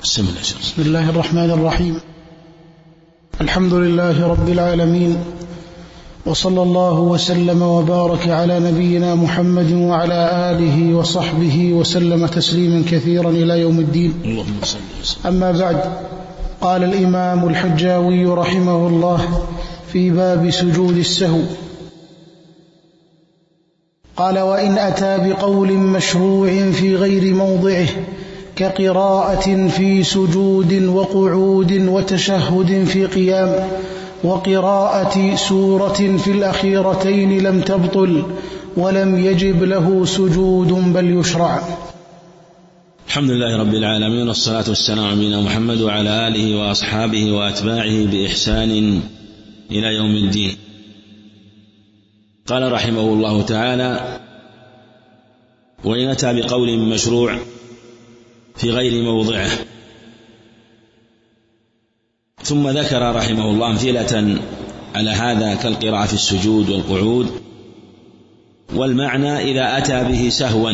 بسم الله الرحمن الرحيم. الحمد لله رب العالمين، وصلى الله وسلم وبارك على نبينا محمد وعلى آله وصحبه وسلم تسليما كثيرا إلى يوم الدين. أما بعد، قال الإمام الحجاوي رحمه الله في باب سجود السهو، قال: وإن أتى بقول مشروع في غير موضعه كقراءة في سجود وقعود وتشهد في قيام وقراءة سورة في الأخيرتين لم تبطل ولم يجب له سجود بل يشرع. الحمد لله رب العالمين، والصلاة والسلام على نبينا محمد وعلى آله وأصحابه وأتباعه بإحسان إلى يوم الدين. قال رحمه الله تعالى: وإن أتى بقول مشروع في غير موضعه. ثم ذكر رحمه الله أمثلة على هذا كالقراءة في السجود والقعود. والمعنى إذا أتى به سهوا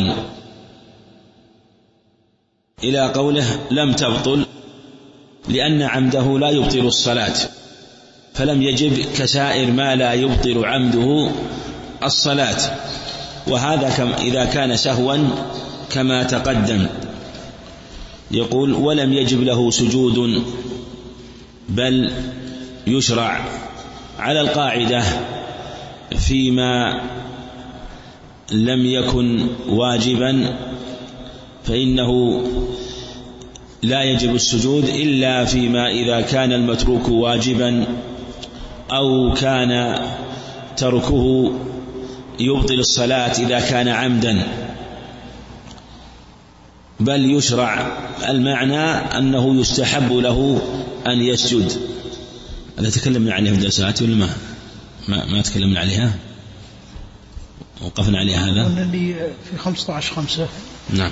إلى قوله لم تبطل، لأن عمده لا يبطل الصلاة، فلم يجب كسائر ما لا يبطل عمده الصلاة. وهذا إذا كان سهوا كما تقدم. يقول: ولم يجب له سجود بل يشرع، على القاعدة فيما لم يكن واجبا فإنه لا يجب السجود إلا فيما إذا كان المتروك واجبا أو كان تركه يبطل الصلاة إذا كان عمدا، بل يشرع. المعنى أنه يستحب له أن يسجد. هذا تكلمنا عليها في الدرسات ولا ما تكلمنا عليها؟ وقفنا عليها هذا اللي في 15/5. نعم.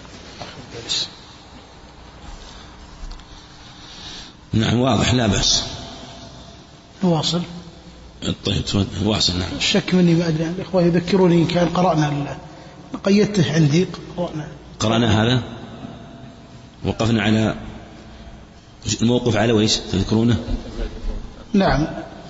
نعم واضح، لا بأس. نواصل. طيب واصل. نعم. الشك مني، ما أدري، الإخوة يذكروني إن كان قرأنا قيدته عندي. قرأنا هذا. وقفنا على الموقف على ويش تذكرونه؟ نعم.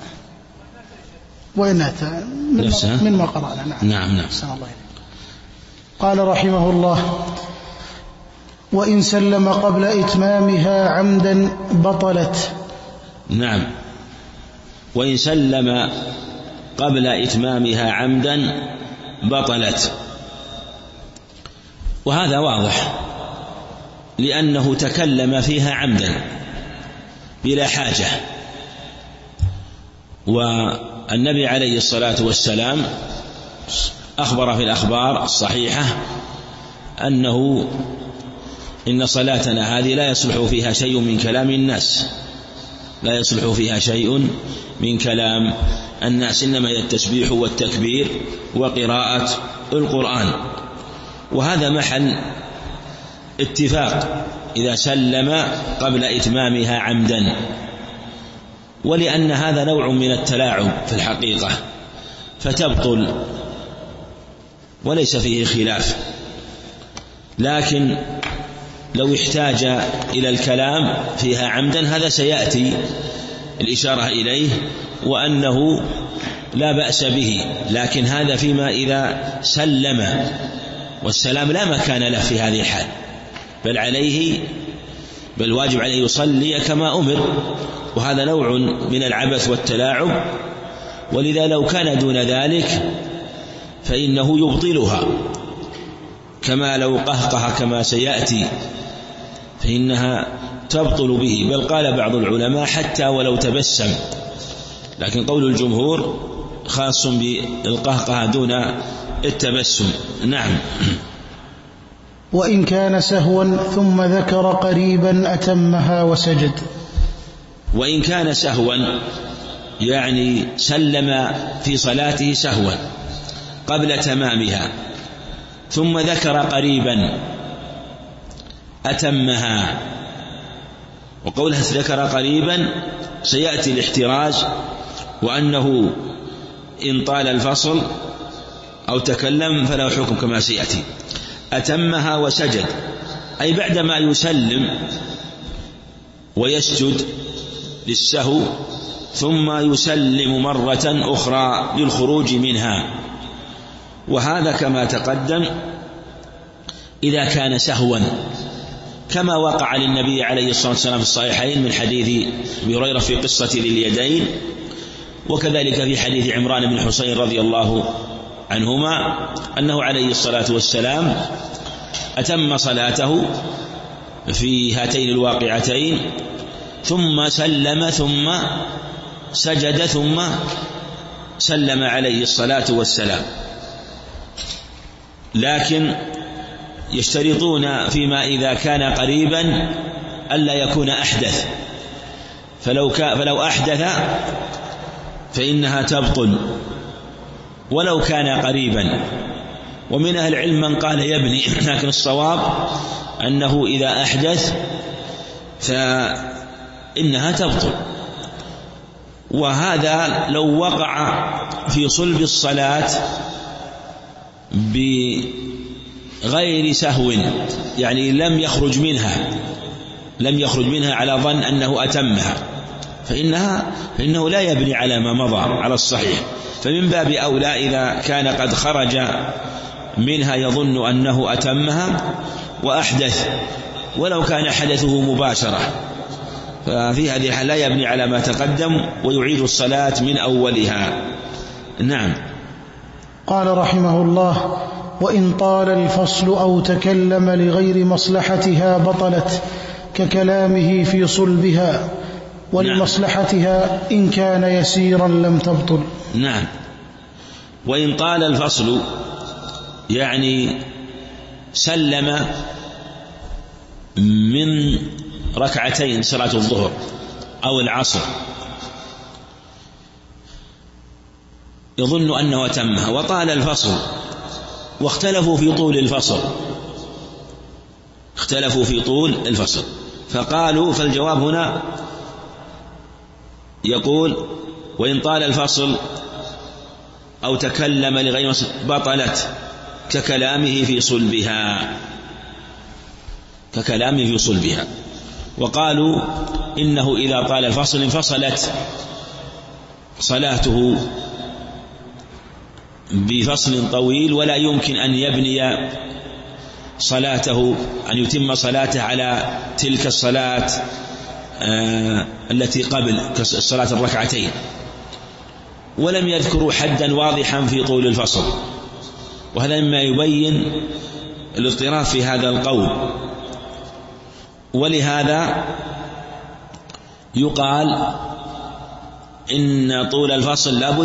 وإن أتى من ما قرأنا. نعم. قال رحمه الله: وإن سلم قبل إتمامها عمدا بطلت. نعم. وإن سلم قبل إتمامها عمدا بطلت. وهذا واضح، لأنه تكلم فيها عمدا بلا حاجة. والنبي عليه الصلاة والسلام أخبر في الأخبار الصحيحة أنه إن صلاتنا هذه لا يصلح فيها شيء من كلام الناس، لا يصلح فيها شيء من كلام الناس، إنما هي التسبيح والتكبير وقراءة القرآن. وهذا محل اتفاق إذا سلم قبل إتمامها عمدا، ولأن هذا نوع من التلاعب في الحقيقة فتبطل وليس فيه خلاف. لكن لو احتاج إلى الكلام فيها عمدا هذا سيأتي الإشارة إليه، وأنه لا بأس به. لكن هذا فيما إذا سلم، والسلام لا مكان له في هذه الحال، بل واجب عليه يصلي كما أمر، وهذا نوع من العبث والتلاعب. ولذا لو كان دون ذلك فإنه يبطلها، كما لو قهقه كما سيأتي فإنها تبطل به. بل قال بعض العلماء حتى ولو تبسم، لكن قول الجمهور خاص بالقهقه دون التبسم. نعم. وإن كان سهوا ثم ذكر قريبا أتمها وسجد. وإن كان سهوا يعني سلم في صلاته سهوا قبل تمامها، ثم ذكر قريبا أتمها. وقولها ذكر قريبا سيأتي الاحتراز، وأنه إن طال الفصل أو تكلم فلا حكم كما سيأتي. أتمها وسجد، أي بعدما يسلم ويسجد للسهو ثم يسلم مرة أخرى للخروج منها. وهذا كما تقدم إذا كان سهوا، كما وقع للنبي عليه الصلاة والسلام في الصحيحين من حديث أبي هريرة في قصة ذي اليدين، وكذلك في حديث عمران بن حسين رضي الله عنهما أنه عليه الصلاة والسلام أتم صلاته في هاتين الواقعتين ثم سلم ثم سجد ثم سلم عليه الصلاة والسلام. لكن يشترطون فيما إذا كان قريبا ألا يكون أحدث، فلو أحدث فإنها تبطل ولو كان قريبا. ومن أهل العلم من قال يبني، لكن الصواب أنه إذا أحدث فإنها تبطل. وهذا لو وقع في صلب الصلاة بغير سهو، يعني لم يخرج منها على ظن أنه أتمها، فإنه لا يبني على ما مضى على الصحيح. فمن باب أولى إذا كان قد خرج منها يظن أنه أتمها وأحدث، ولو كان حدثه مباشرة، ففي هذه الحالة لا يبني على ما تقدم ويعيد الصلاة من أولها. نعم. قال رحمه الله: وإن طال الفصل أو تكلم لغير مصلحتها بطلت، ككلامه في صلبها، ولمصلحتها إن كان يسيرا لم تبطل. نعم. وإن طال الفصل يعني سلم من ركعتين صلاة الظهر أو العصر يظن أنه أتمها، وطال الفصل واختلفوا في طول الفصل، فقالوا، فالجواب هنا يقول: وإن طال الفصل أو تكلم لغير بطلت ككلامه في صلبها. وقالوا إنه إذا طال الفصل انفصلت صلاته بفصل طويل، ولا يمكن أن يبني صلاته، أن يتم صلاته على تلك الصلاة التي قبل كصلاة الركعتين. ولم يذكروا حدا واضحا في طول الفصل، وهذا مما يبين الاضطراب في هذا القول. ولهذا يقال إن طول الفصل لا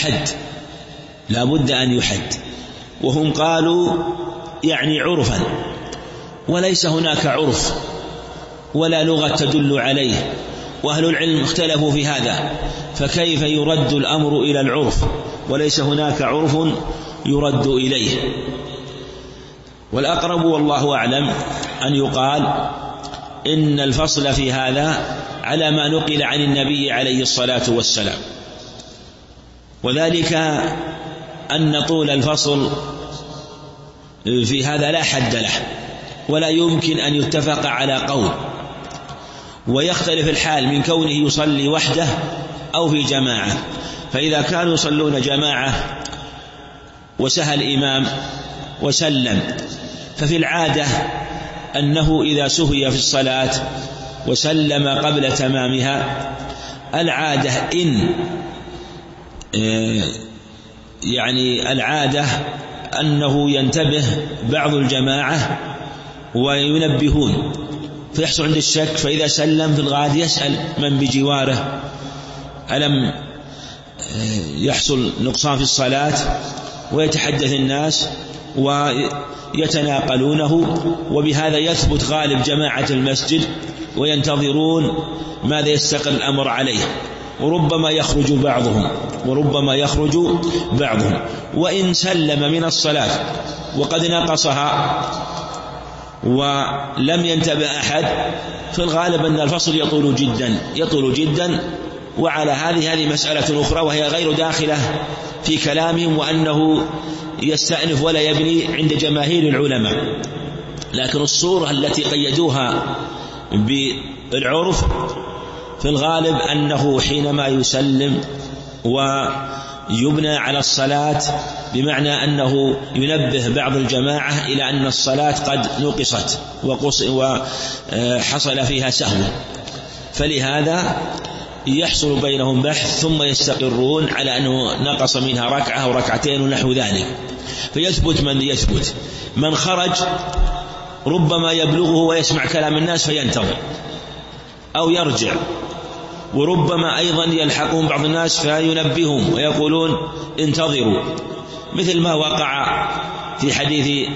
بد أن يحد، وهم قالوا يعني عرفا، وليس هناك عرف ولا لغة تدل عليه، وأهل العلم اختلفوا في هذا، فكيف يرد الأمر إلى العرف وليس هناك عرف يرد إليه؟ والأقرب والله أعلم أن يقال إن الفصل في هذا على ما نقل عن النبي عليه الصلاة والسلام، وذلك أن طول الفصل في هذا لا حد له، ولا يمكن أن يتفق على قول، ويختلف الحال من كونه يصلي وحده أو في جماعة. فإذا كانوا يصلون جماعة وسهى الإمام وسلم، ففي العادة أنه إذا سهي في الصلاة وسلم قبل تمامها، العادة العادة أنه ينتبه بعض الجماعة وينبهون، فيحصل عند الشك، فإذا سلم في الغالب يسأل من بجواره ألم يحصل نقصان في الصلاة، ويتحدث الناس ويتناقلونه، وبهذا يثبت غالب جماعة المسجد وينتظرون ماذا يستقر الأمر عليه، وربما يخرج بعضهم. وإن سلم من الصلاة وقد نقصها ولم ينتبه أحد، في الغالب أن الفصل يطول جدا. وعلى هذه مسألة أخرى وهي غير داخلة في كلامهم، وأنه يستأنف ولا يبني عند جماهير العلماء. لكن الصورة التي قيدوها العرف في الغالب أنه حينما يسلم ويبنى على الصلاة بمعنى أنه ينبه بعض الجماعة إلى أن الصلاة قد نقصت وحصل فيها سهو، فلهذا يحصل بينهم بحث ثم يستقرون على أنه نقص منها ركعة أو ركعتين ونحو ذلك، فيثبت من يثبت. من خرج ربما يبلغه ويسمع كلام الناس فينتظر أو يرجع، وربما أيضا يلحقهم بعض الناس فينبههم ويقولون انتظروا، مثل ما وقع في حديث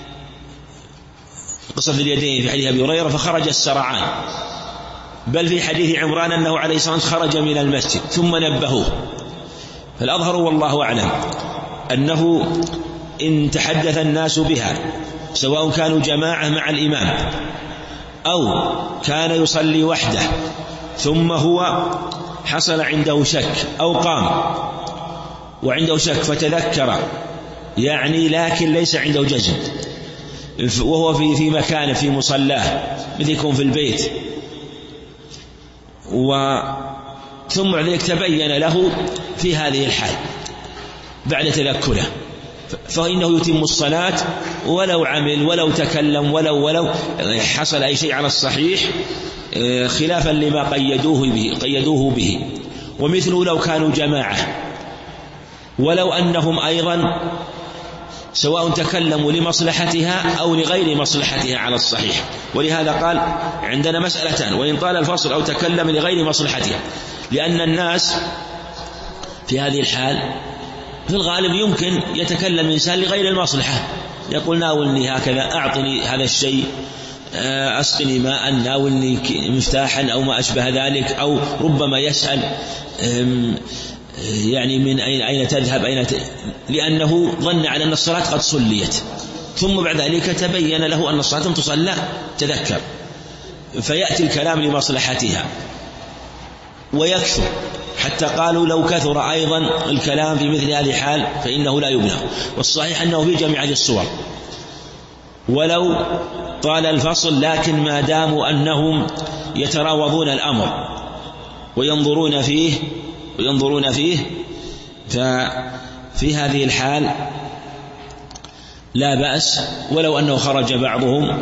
قصة اليدين في حديث أبي هريرة فخرج السرعان، بل في حديث عمران أنه عليه الصلاة والسلام خرج من المسجد ثم نبهوه. فالأظهر والله أعلم أنه إن تحدث الناس بها سواء كانوا جماعة مع الإمام أو كان يصلي وحده ثم هو حصل عنده شك أو قام وعنده شك فتذكر يعني لكن ليس عنده جزم وهو في مكان في مصلاه مثل يكون في البيت ثم بعد ذلك تبين له في هذه الحال بعد تذكره فإنه يتم الصلاة ولو عمل ولو تكلم ولو حصل أي شيء على الصحيح خلافا لما قيدوه به. ومثله لو كانوا جماعة ولو أنهم أيضا سواء تكلموا لمصلحتها أو لغير مصلحتها على الصحيح. ولهذا قال عندنا مسألتان: وإن طال الفصل أو تكلم لغير مصلحتها، لأن الناس في هذه الحال في الغالب يمكن يتكلم الإنسان لغير المصلحة، يقول ناولني هكذا، أعطني هذا الشيء، أسقني ماء، ناولني مفتاحا أو ما أشبه ذلك، أو ربما يسأل يعني من أين تذهب لأنه ظن على أن الصلاة قد صليت، ثم بعد ذلك تبين له أن الصلاة لم تصلى تذكر، فيأتي الكلام لمصلحتها ويكثر، حتى قالوا لو كثر أيضا الكلام في مثل هذه الحال فإنه لا يبنى. والصحيح أنه في جميع هذه الصور ولو طال الفصل، لكن ما داموا أنهم يتراوضون الأمر وينظرون فيه ففي هذه الحال لا بأس، ولو أنه خرج بعضهم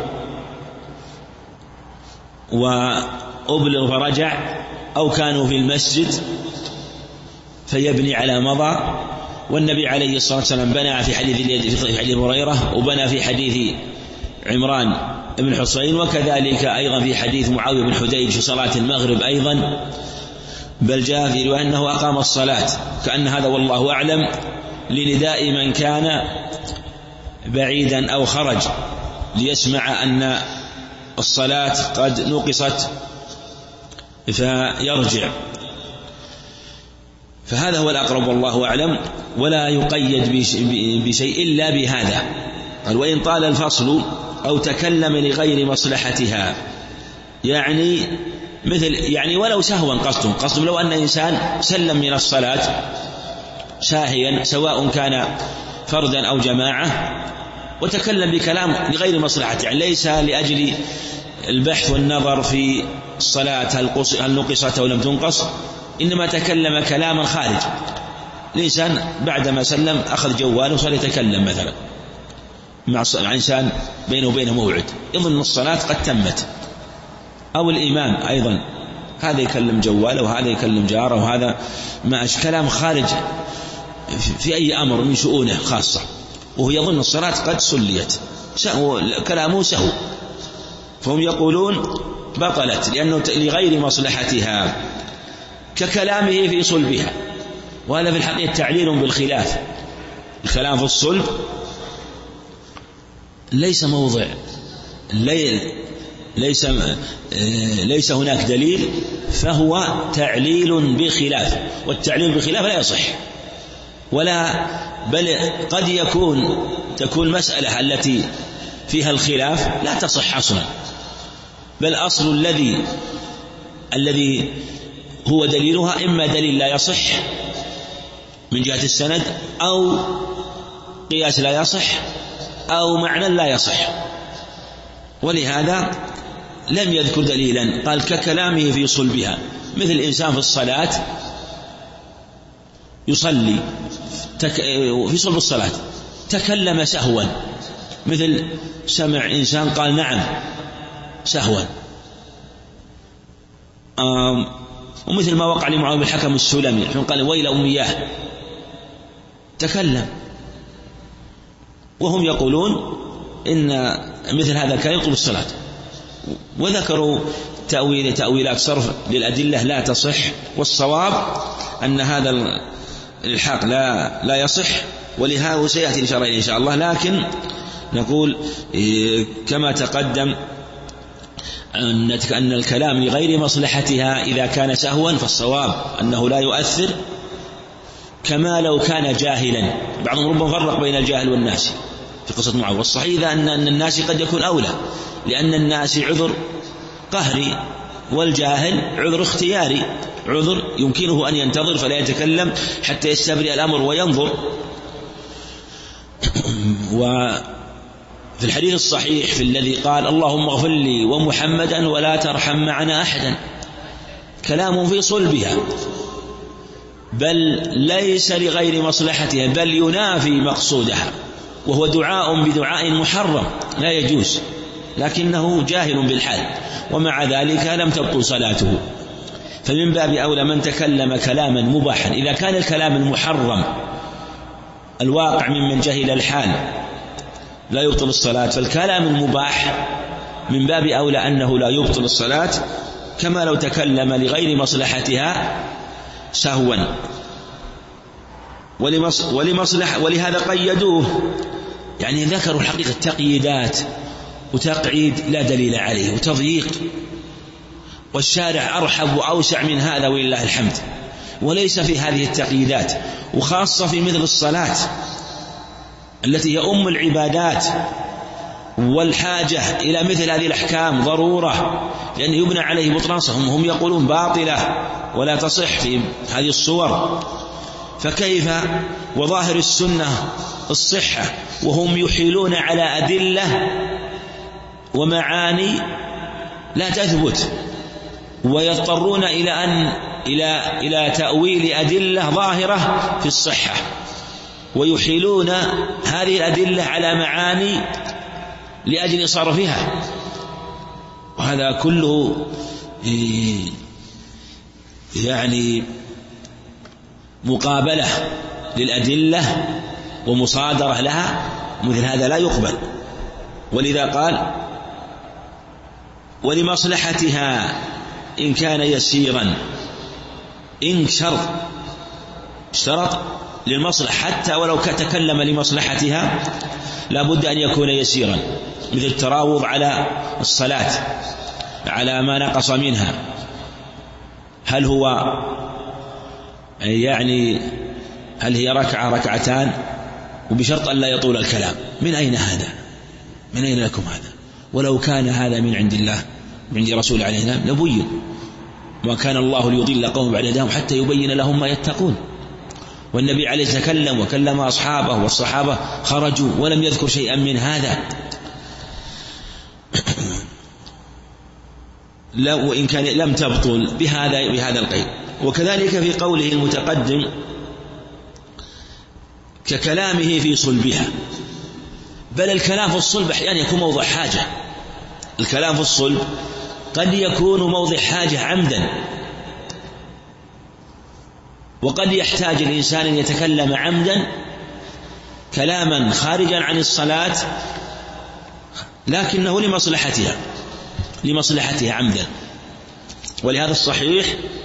وأبلغ فرجع أو كانوا في المسجد فيبني على مضى. والنبي عليه الصلاة والسلام بنى في حديث هريرة، وبنى في حديث عمران بن حصين، وكذلك أيضا في حديث معاوية بن حديج في صلاة المغرب أيضا، بل جاء في رواية أنه أقام الصلاة، كأن هذا والله أعلم لنداء من كان بعيدا أو خرج ليسمع أن الصلاة قد نقصت فيرجع. فهذا هو الأقرب والله أعلم، ولا يقيد بشيء إلا بهذا. قال وإن طال الفصل أو تكلم لغير مصلحتها، يعني مثل يعني ولو سهوا قصد لو أن إنسان سلم من الصلاة ساهيا سواء كان فردا أو جماعة وتكلم بكلام لغير مصلحته، يعني ليس لأجل البحث والنظر في الصلاة هل نقصت أو لم تنقص، إنما تكلم كلاما خارج. الإنسان بعدما سلم أخذ جواله وصار يتكلم مثلا مع إنسان بينه وبينه موعد، يظن الصلاة قد تمت، أو الإمام أيضا هذا يكلم جواله وهذا يكلم جاره وهذا مع كلام خارج في أي أمر من شؤونه خاصة، وهو يظن الصلاة قد صليت، كلامه سهو، فهم يقولون بطلت لأنه لغير مصلحتها ككلامه في صلبها. وهذا في الحقيقة تعليل بالخلاف، الكلام في الصلب ليس موضع، ليس هناك دليل، فهو تعليل بخلاف، والتعليل بخلاف لا يصح، ولا بل قد تكون مسألة التي فيها الخلاف لا تصح أصلا، بل أصل الذي هو دليلها إما دليل لا يصح من جهة السند، أو قياس لا يصح، أو معنى لا يصح. ولهذا لم يذكر دليلا، قال ككلامه في صلبها، مثل إنسان في الصلاة يصلي في صلب الصلاة تكلم سهوا، مثل سمع إنسان قال نعم سهوا، ومثل ما وقع لمعاوية بن الحكم السلمي حين قال ويل أمياه، تكلم، وهم يقولون إن مثل هذا كان يطلب الصلاة، وذكروا تأويلات صرف للأدلة لا تصح، والصواب أن هذا الحق لا يصح، ولهذا سيأتي الإشارة إن شاء الله. لكن نقول كما تقدم أن الكلام لغير مصلحتها إذا كان سهوا فالصواب أنه لا يؤثر، كما لو كان جاهلا. بعضهم ربما فرق بين الجاهل والناس في قصة معاوية، والصحيح أن الناس قد يكون أولى، لأن الناس عذر قهري، والجاهل عذر اختياري، عذر يمكنه أن ينتظر فلا يتكلم حتى يستبرئ الأمر وينظر. وفي الحديث الصحيح في الذي قال اللهم اغفر لي ومحمدا ولا ترحم معنا أحدا، كلام في صلبها، بل ليس لغير مصلحتها، بل ينافي مقصودها، وهو دعاء بدعاء محرم لا يجوز، لكنه جاهل بالحال، ومع ذلك لم تبطل صلاته. فمن باب أولى من تكلم كلاما مباحا، إذا كان الكلام المحرم الواقع ممن جهل الحال لا يبطل الصلاة، فالكلام المباح من باب أولى أنه لا يبطل الصلاة، كما لو تكلم لغير مصلحتها سهوا ولهذا قيدوه، يعني ذكروا الحقيقة تقييدات وتقعيد لا دليل عليه وتضييق، والشارع أرحب وأوسع من هذا ولله الحمد، وليس في هذه التقييدات، وخاصة في مثل الصلاة التي هي أم العبادات، والحاجة إلى مثل هذه الأحكام ضرورة، لأن يبنى عليه بطلانهم، هم يقولون باطلة ولا تصح في هذه الصور، فكيف وظاهر السنة الصحة وهم يحيلون على أدلة ومعاني لا تثبت، ويضطرون إلى تأويل أدلة ظاهرة في الصحة، ويحيلون هذه الأدلة على معاني لأجل صرفها، وهذا كله يعني مقابلة للأدلة ومصادرة لها، مثل هذا لا يقبل. ولذا قال ولمصلحتها إن كان يسيرا، إن اشترط للمصلحة، حتى ولو تكلم لمصلحتها لا بد أن يكون يسيرا، مثل التراوض على الصلاة على ما نقص منها، هل هو يعني هل هي ركعة ركعتان، وبشرط أن لا يطول الكلام، من أين هذا؟ من أين لكم هذا؟ ولو كان هذا من عند الله من عند رسول عليه السلام لبين، وما كان الله ليضل قوم بعد هداهم حتى يبين لهم ما يتقون. والنبي عليه تكلم وكلم أصحابه، والصحابة خرجوا ولم يذكر شيئا من هذا. وإن كان لم تبطل بهذا القيد. وكذلك في قوله المتقدم ككلامه في صلبها، بل الكلام في الصلب أحيانا يكون موضع حاجة، الكلام في الصلب قد يكون موضع حاجة عمدا، وقد يحتاج الإنسان أن يتكلم عمدا كلاما خارجا عن الصلاة لكنه لمصلحتها عمدا، ولهذا الصحيح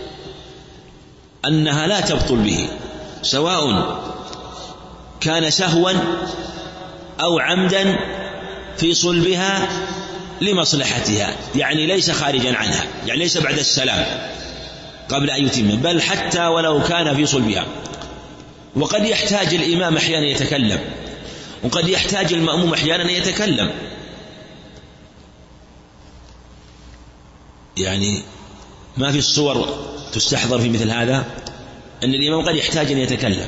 أنها لا تبطل به، سواء كان سهوا أو عمدا في صلبها لمصلحتها، يعني ليس خارجا عنها، يعني ليس بعد السلام قبل أن يتم، بل حتى ولو كان في صلبها. وقد يحتاج الإمام أحيانا يتكلم، وقد يحتاج المأموم أحيانا يتكلم، يعني ما في الصور تستحضر في مثل هذا أن الإمام قد يحتاج أن يتكلم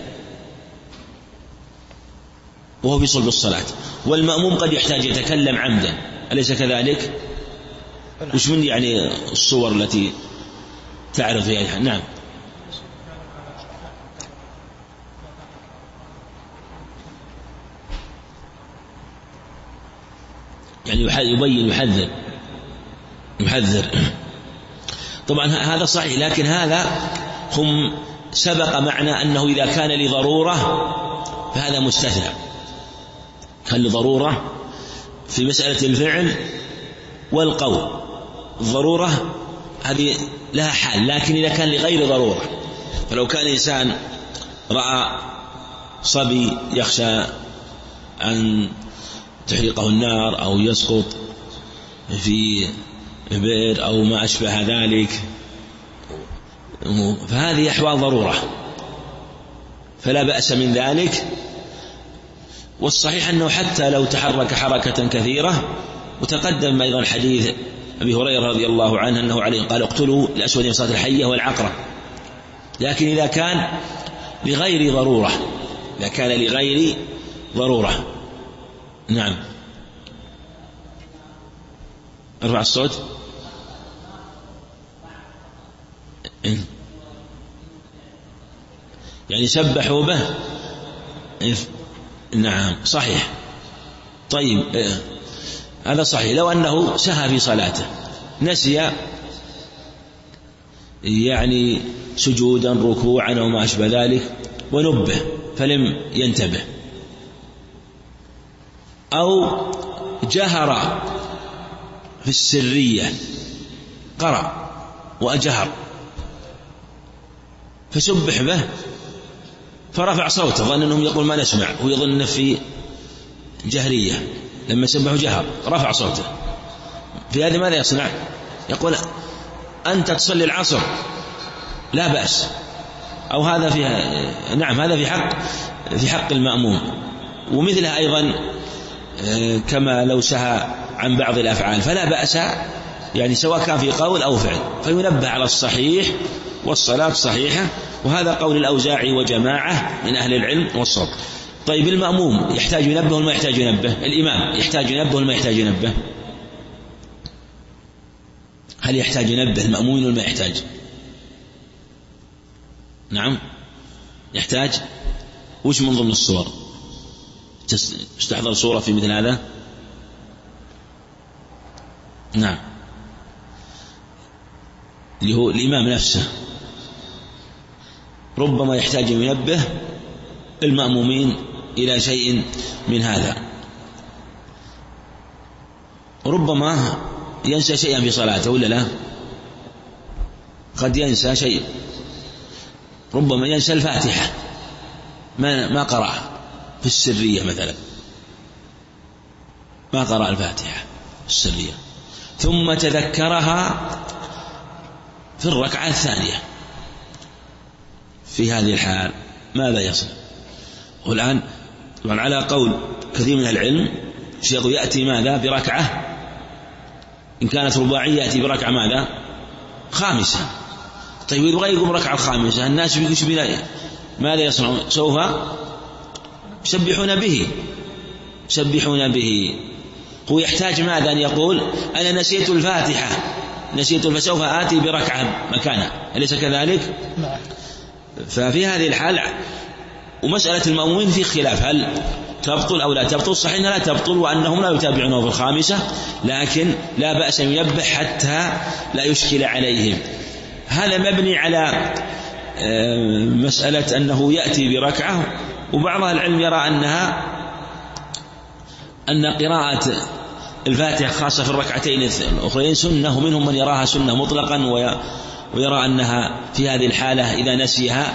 وهو في صلب الصلاة، والمأموم قد يحتاج يتكلم عمدا، أليس كذلك؟ وش من يعني الصور التي تعرف فيها؟ نعم. يعني يبين يحذر. طبعا هذا صحيح، لكن هذا هم سبق معنا أنه إذا كان لضرورة فهذا مستثنى، كان لضرورة في مسألة الفعل والقول. الضرورة هذه لها حال، لكن إذا كان لغير ضرورة، فلو كان إنسان رأى صبي يخشى أن تحرقه النار أو يسقط في بئر أو ما أشبه ذلك، فهذه أحوال ضرورة فلا بأس من ذلك. والصحيح أنه حتى لو تحرك حركة كثيرة، وتقدم أيضا حديث أبي هريرة رضي الله عنه أنه عليه قال اقتلوا الأسود من صلاة الحية والعقرة. لكن إذا كان لغير ضرورة، إذا كان لغير ضرورة. نعم. ارفع الصوت. يعني سبحوا به. نعم صحيح. طيب هذا صحيح. لو أنه سهى في صلاته، نسي يعني سجودا ركوعا أو ما أشبه ذلك ونبه فلم ينتبه، أو جهر في السرية، قرأ وأجهر فسبح به فرفع صوته، ظن أنهم يقول ما نسمع، ويظن في جهرية، لما سبحوا جهر رفع صوته. في هذا ماذا يصنع؟ يقول أنت تصلي العصر لا بأس، أو هذا فيها نعم هذا في حق المأموم. ومثلها أيضا كما لو سهى عن بعض الأفعال فلا بأس، يعني سواء كان في قول أو فعل، فينبه على الصحيح والصلاة صحيحة. وهذا قول الأوزاعي وجماعة من أهل العلم والصواب. طيب المأموم يحتاج ينبه ولا ما يحتاج ينبه؟ الإمام يحتاج ينبه ولا ما يحتاج ينبه؟ هل يحتاج ينبه المأمومين ولا ما يحتاج؟ نعم يحتاج. وش من ضمن الصور تستحضر صورة في مثل هذا؟ نعم اللي هو الإمام نفسه ربما يحتاج ينبه المأمومين إلى شيء من هذا. ربما ينسى شيئا في صلاته ولا لا؟ قد ينسى شيء، ربما ينسى الفاتحة ما قرأها في السرية مثلا، ما قرأ الفاتحة في السرية ثم تذكرها في الركعة الثانية. في هذه الحال ماذا يصنع؟ والآن طبعا على قول كثير من العلم يأتي ماذا بركعة، إن كانت رباعية يأتي بركعة ماذا خامسة. طيب يبغى يقوم ركعة الخامسة، الناس يقولون ماذا يصنعون؟ سوف يسبحون به. هو يحتاج ماذا؟ أن يقول أنا نسيت الفاتحة فسوف آتي بركعة مكانها، أليس كذلك؟ ففي هذه الحال ومسألة المأمومين في خلاف هل تبطل أو لا تبطل. صحيح أنها لا تبطل وأنهم لا يتابعونه في الخامسة، لكن لا بأس أن ينبه حتى لا يشكل عليهم. هذا مبني على مسألة أنه يأتي بركعة، وبعض العلم يرى أن قراءة الفاتحة خاصة في الركعتين الأخرين سنة، ومنهم من يراها سنة مطلقا ويرى أنها في هذه الحالة إذا نسيها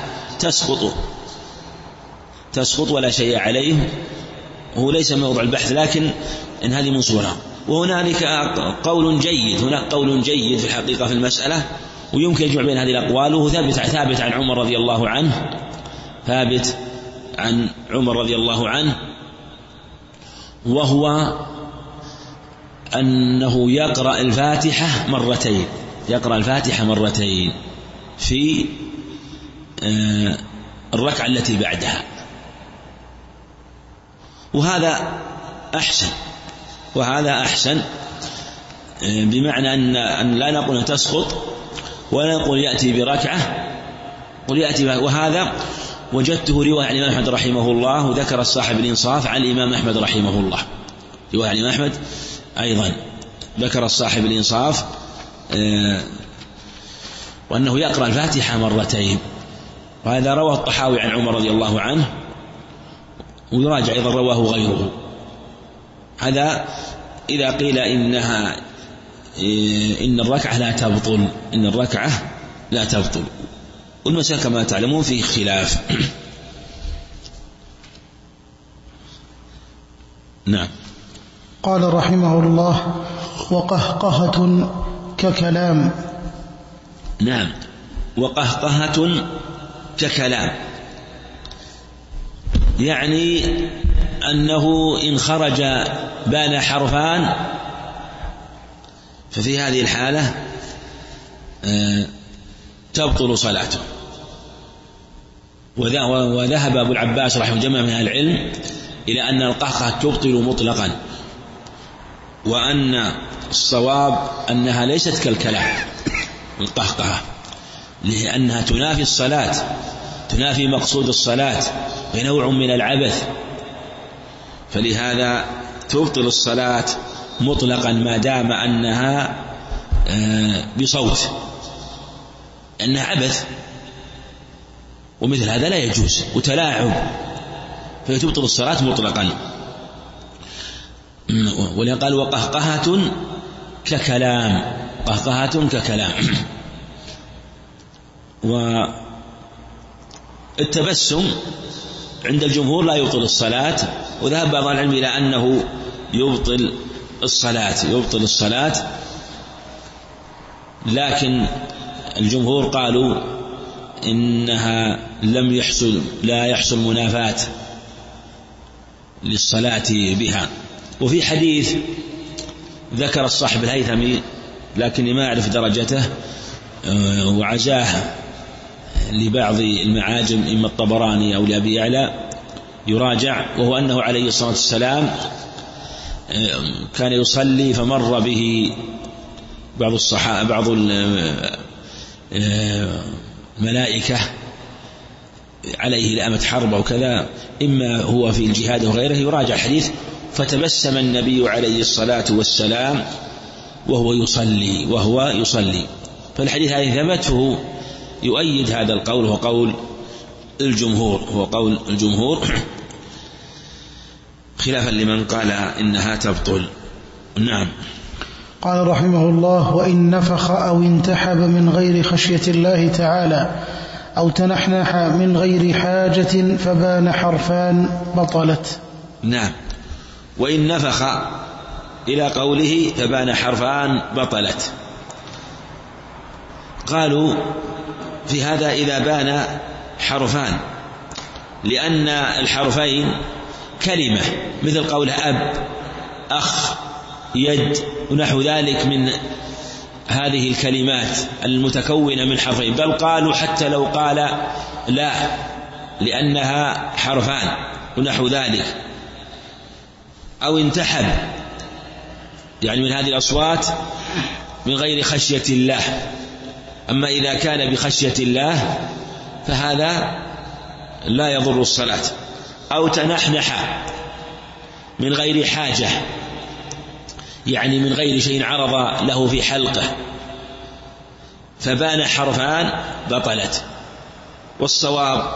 تسقط ولا شيء عليه، وهو ليس موضوع البحث، لكن إن هذه منصورة. وهنالك قول جيد، هناك قول جيد في الحقيقة في المسألة، ويمكن الجمع بين هذه الأقوال، وهو ثابت عن عمر رضي الله عنه، ثابت عن عمر رضي الله عنه، وهو أنه يقرأ الفاتحة مرتين في الركعة التي بعدها، وهذا أحسن بمعنى أن لا نقول تسقط ولا نقول يأتي بركعة، قل يأتي، وهذا وجدته رواية عن الإمام أحمد رحمه الله، وذكر الصاحب الإنصاف عن الإمام أحمد رحمه الله، رواية عن الإمام أحمد أيضا ذكر الصاحب الإنصاف وأنه يقرأ الفاتحة مرتين، وهذا رواه الطحاوي عن عمر رضي الله عنه، ويراجع أيضا رواه غيره. هذا إذا قيل إن الركعة لا تبطل، إن الركعة لا تبطل، والمسألة كما تعلمون فيه خلاف. نعم. قال رحمه الله: وقهقهة ككلام. نعم، وقهقهة ككلام، يعني أنه إن خرج بان حرفان ففي هذه الحالة تبطل صلاته. وذهب أبو العباس رحمه جمع من العلم إلى أن القهقهة تبطل مطلقا، وأن الصواب أنها ليست كالكلام القهقهة، لأنها تنافي الصلاة، تنافي مقصود الصلاة، ونوع من العبث، فلهذا تبطل الصلاة مطلقا ما دام أنها بصوت، أنها عبث، ومثل هذا لا يجوز، وتلاعب، فيتبطل الصلاة مطلقا. ولقال وقهقهة ككلام، قهقهة ككلام. والتبسم عند الجمهور لا يبطل الصلاة، وذهب بعض العلم إلى أنه يبطل الصلاة، لكن الجمهور قالوا إنها لا يحصل منافاة للصلاة بها. وفي حديث ذكر الصاحب الهيثمي لكني ما أعرف درجته، وعزاه لبعض المعاجم إما الطبراني أو لأبي يعلى، يراجع، وهو أنه عليه الصلاة والسلام كان يصلي فمر به بعض الصحابة، بعض الملائكة عليه لأمة حرب أو كذا، إما هو في الجهاد وغيره، يراجع الحديث، فتبسم النبي عليه الصلاة والسلام وهو يصلي. فالحديث هذا ثبته يؤيد هذا القول، هو قول الجمهور، خلافا لمن قال إنها تبطل. نعم. قال رحمه الله: وإن نفخ أو انتحب من غير خشية الله تعالى أو تنحنح من غير حاجة فبان حرفان بطلت. نعم. وإن نفخ إلى قوله فبان حرفان بطلت، قالوا في هذا إذا بان حرفان، لأن الحرفين كلمة، مثل قولها أب، أخ، يد، ونحو ذلك من هذه الكلمات المتكونة من حرفين، بل قالوا حتى لو قال لا لأنها حرفان ونحو ذلك. أو انتحب يعني من هذه الأصوات من غير خشية الله، أما إذا كان بخشية الله فهذا لا يضر الصلاة. أو تنحنح من غير حاجة، يعني من غير شيء عرض له في حلقه، فبان حرفان بطلت. والصواب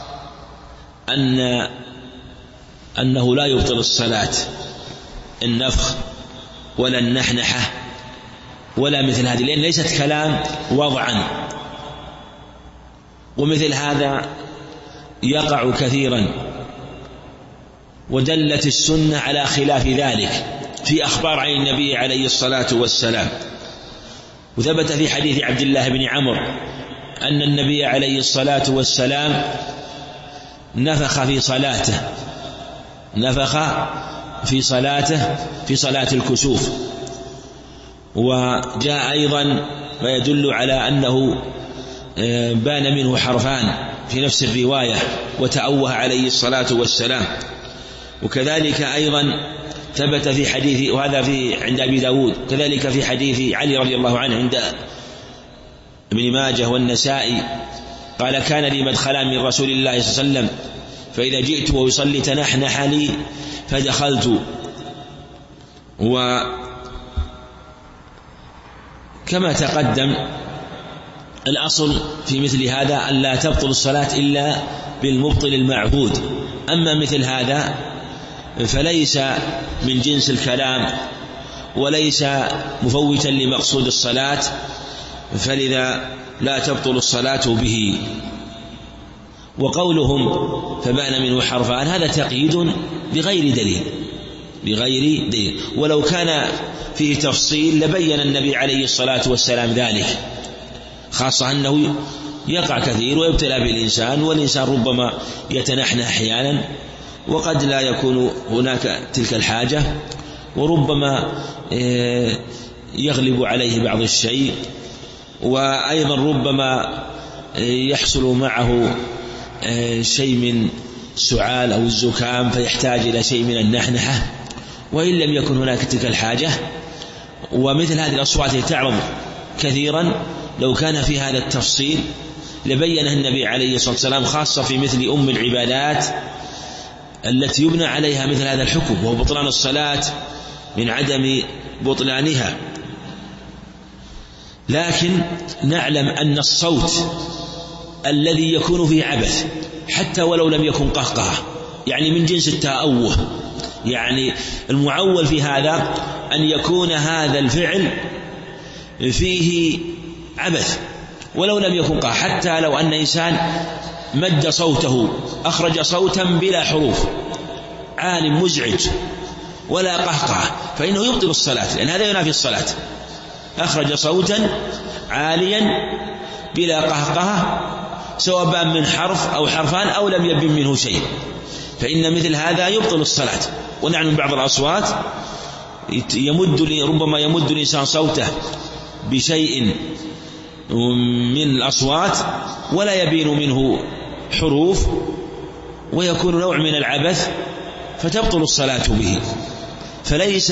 أنه لا يبطل الصلاة النفخ ولا النحنحة ولا مثل هذه، لأن ليست كلام وضعا، ومثل هذا يقع كثيرا، ودلت السنة على خلاف ذلك في أخبار عن النبي عليه الصلاة والسلام. وثبت في حديث عبد الله بن عمرو أن النبي عليه الصلاة والسلام نفخ في صلاته في صلاة الكسوف. وجاء أيضا ما يدل على أنه بان منه حرفان في نفس الرواية وتأوه عليه الصلاة والسلام. وكذلك أيضا ثبت في حديث، وهذا عند أبي داود، كذلك في حديث علي رضي الله عنه عند ابن ماجه والنسائي، قال: كان لي مدخلان من رسول الله صلى الله عليه وسلم، فإذا جئت ويصلي تنحنح لي فدخلت. وكما تقدم الأصل في مثل هذا أن لا تبطل الصلاة إلا بالمبطل المعهود. أما مثل هذا فليس من جنس الكلام وليس مفوتا لمقصود الصلاة، فلذا لا تبطل الصلاة به. وقولهم فبان منه حرفان هذا تقييد بغير دليل، ولو كان فيه تفصيل لبين النبي عليه الصلاة والسلام ذلك، خاصة أنه يقع كثير ويبتلى بالإنسان، والإنسان ربما يتنحنى أحيانا وقد لا يكون هناك تلك الحاجة، وربما يغلب عليه بعض الشيء، وأيضا ربما يحصل معه شيء من سعال أو الزكام فيحتاج إلى شيء من النحنحة، وإن لم يكن هناك تلك الحاجة. ومثل هذه الأصوات تعرض كثيرا، لو كان في هذا التفصيل لبينه النبي عليه الصلاة والسلام، خاصة في مثل أم العبادات التي يبنى عليها مثل هذا الحكم، وهو بطلان الصلاة من عدم بطلانها. لكن نعلم أن الصوت الذي يكون فيه عبث حتى ولو لم يكن قهقه، يعني من جنس التأوه، يعني المعول في هذا أن يكون هذا الفعل فيه عبث ولو لم يكن قهقه، حتى لو أن إنسان مد صوته أخرج صوتا بلا حروف عال مزعج ولا قهقه فإنه يبطل الصلاة، لأن هذا ينافي الصلاة. أخرج صوتا عاليا بلا قهقه سواء بان من حرف أو حرفان أو لم يبن منه شيء، فإن مثل هذا يبطل الصلاة. ونعلم بعض الأصوات ربما يمد الإنسان صوته بشيء من الأصوات ولا يبين منه حروف ويكون نوع من العبث فتبطل الصلاة به. فليس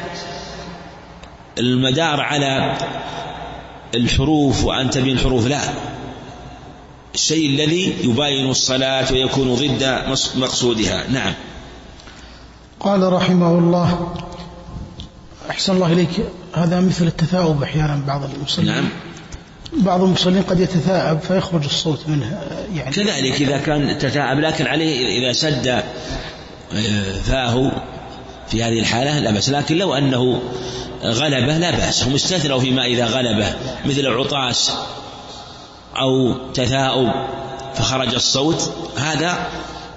المدار على الحروف وأن تبين الحروف، لا، الشيء الذي يباين الصلاة ويكون ضد مقصودها. نعم. قال رحمه الله: أحسن الله إليك، هذا مثل التثاؤب أحيانا بعض المصلين. نعم. بعض المصلين قد يتثاءب فيخرج الصوت منه، يعني كذلك إذا كان تثاءب، لكن عليه إذا سد فاه في هذه الحالة لا بأس، لكن لو أنه غلبه لا بأس. هم استثنوا فيما إذا غلبه مثل عطاس أو تثاؤب فخرج الصوت، هذا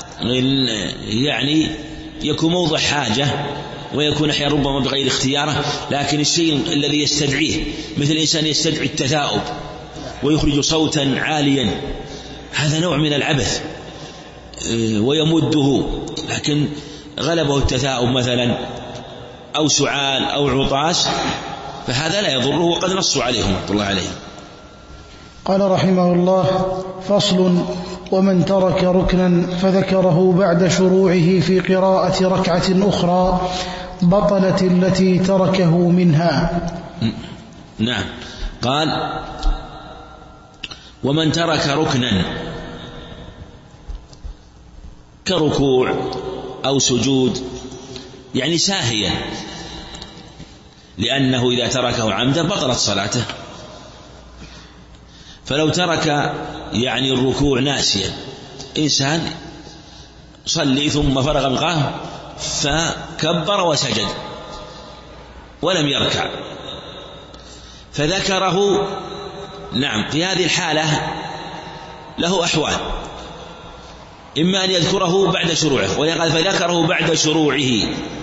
يعني يكون موضع حاجة ويكون أحيانا ربما بغير اختياره، لكن الشيء الذي يستدعيه مثل الإنسان يستدعي التثاؤب ويخرج صوتا عاليا، هذا نوع من العبث ويمده، لكن غلبه التثاؤب مثلا أو سعال أو عطاس فهذا لا يضره، وقد نصوا عليهم رحمة الله عليهم. قال رحمه الله: فصل: ومن ترك ركنا فذكره بعد شروعه في قراءة ركعة أخرى بطلت التي تركه منها. نعم. قال: ومن ترك ركنا كركوع أو سجود، يعني ساهيا، لأنه إذا تركه عمدا بطلت صلاته. فلو ترك يعني الركوع ناسيا، إنسان صلي ثم فرغ من قراءة فكبر وسجد ولم يركع فذكره، نعم، في هذه الحالة له أحوال: إما أن يذكره بعد شروعه، ويقال فذكره بعد شروعه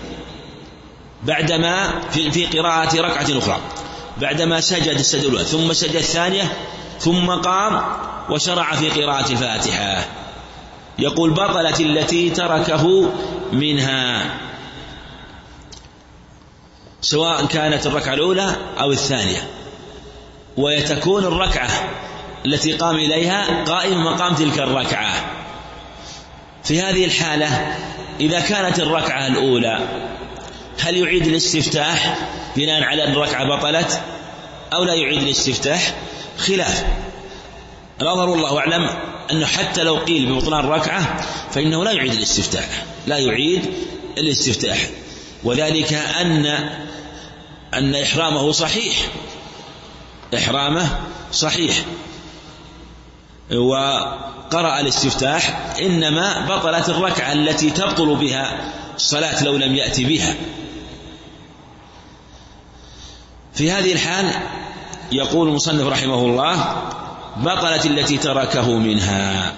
بعدما في قراءة ركعة أخرى، بعدما سجد السجدة الأولى ثم سجد الثانية ثم قام وشرع في قراءة الفاتحة، يقول: بطلت التي تركه منها، سواء كانت الركعة الأولى أو الثانية، ويتكون الركعة التي قام إليها قائم مقام تلك الركعة. في هذه الحالة إذا كانت الركعة الأولى هل يعيد الاستفتاح بناء على أن الركعة بطلت أو لا يعيد الاستفتاح؟ خلاف. الأظهر والله أعلم أنه حتى لو قيل ببطلان الركعة فإنه لا يعيد الاستفتاح، لا يعيد الاستفتاح، وذلك أن إحرامه صحيح، إحرامه صحيح، وقرأ الاستفتاح، إنما بطلت الركعة التي تبطل بها الصلاة لو لم يأتي بها. في هذه الحال يقول المصنف رحمه الله: بطلت التي تركه منها.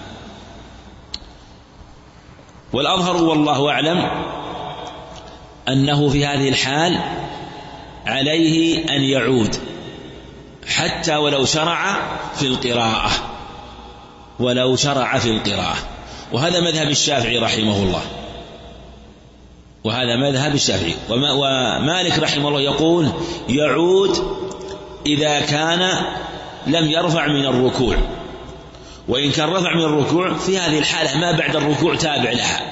والأظهر والله أعلم أنه في هذه الحال عليه أن يعود حتى ولو شرع في القراءة، ولو شرع في القراءة. وهذا مذهب الشافعي رحمه الله، وهذا مذهب الشافعي. ومالك رحمه الله يقول يعود إذا كان لم يرفع من الركوع، وإن كان رفع من الركوع في هذه الحالة ما بعد الركوع تابع لها،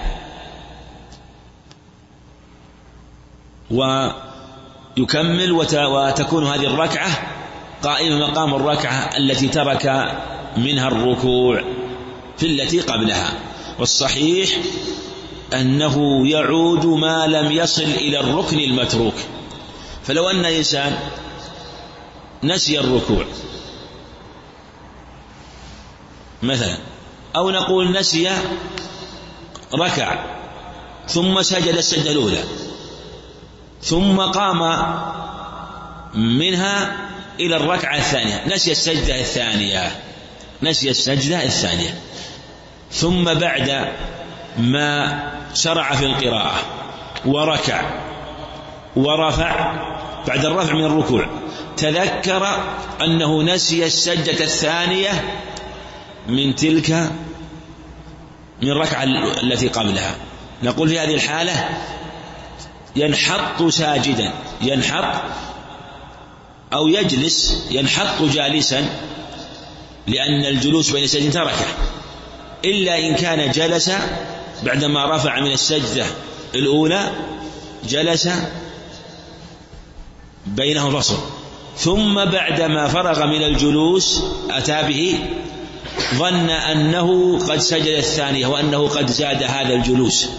ويكمل وتكون هذه الركعة قائمة مقام الركعة التي ترك منها الركوع في التي قبلها. والصحيح أنه يعود ما لم يصل إلى الركن المتروك. فلو أن إنسان نسي الركوع مثلا، أو نقول نسي ركع ثم سجد السجدة الأولى ثم قام منها إلى الركعة الثانية، نسي السجدة الثانية، ثم بعد ما شرع في القراءة وركع ورفع، بعد الرفع من الركوع تذكر أنه نسي السجدة الثانية من الركعة التي قبلها، نقول في هذه الحالة ينحط ساجدا، ينحط أو يجلس، ينحط جالسا، لأن الجلوس بين السجدين تركه، إلا إن كان جلس بعدما رفع من السجدة الأولى، جلس بينه فصل، ثم بعدما فرغ من الجلوس أتى به، ظن أنه قد سجد الثانية وأنه قد زاد هذا الجلوس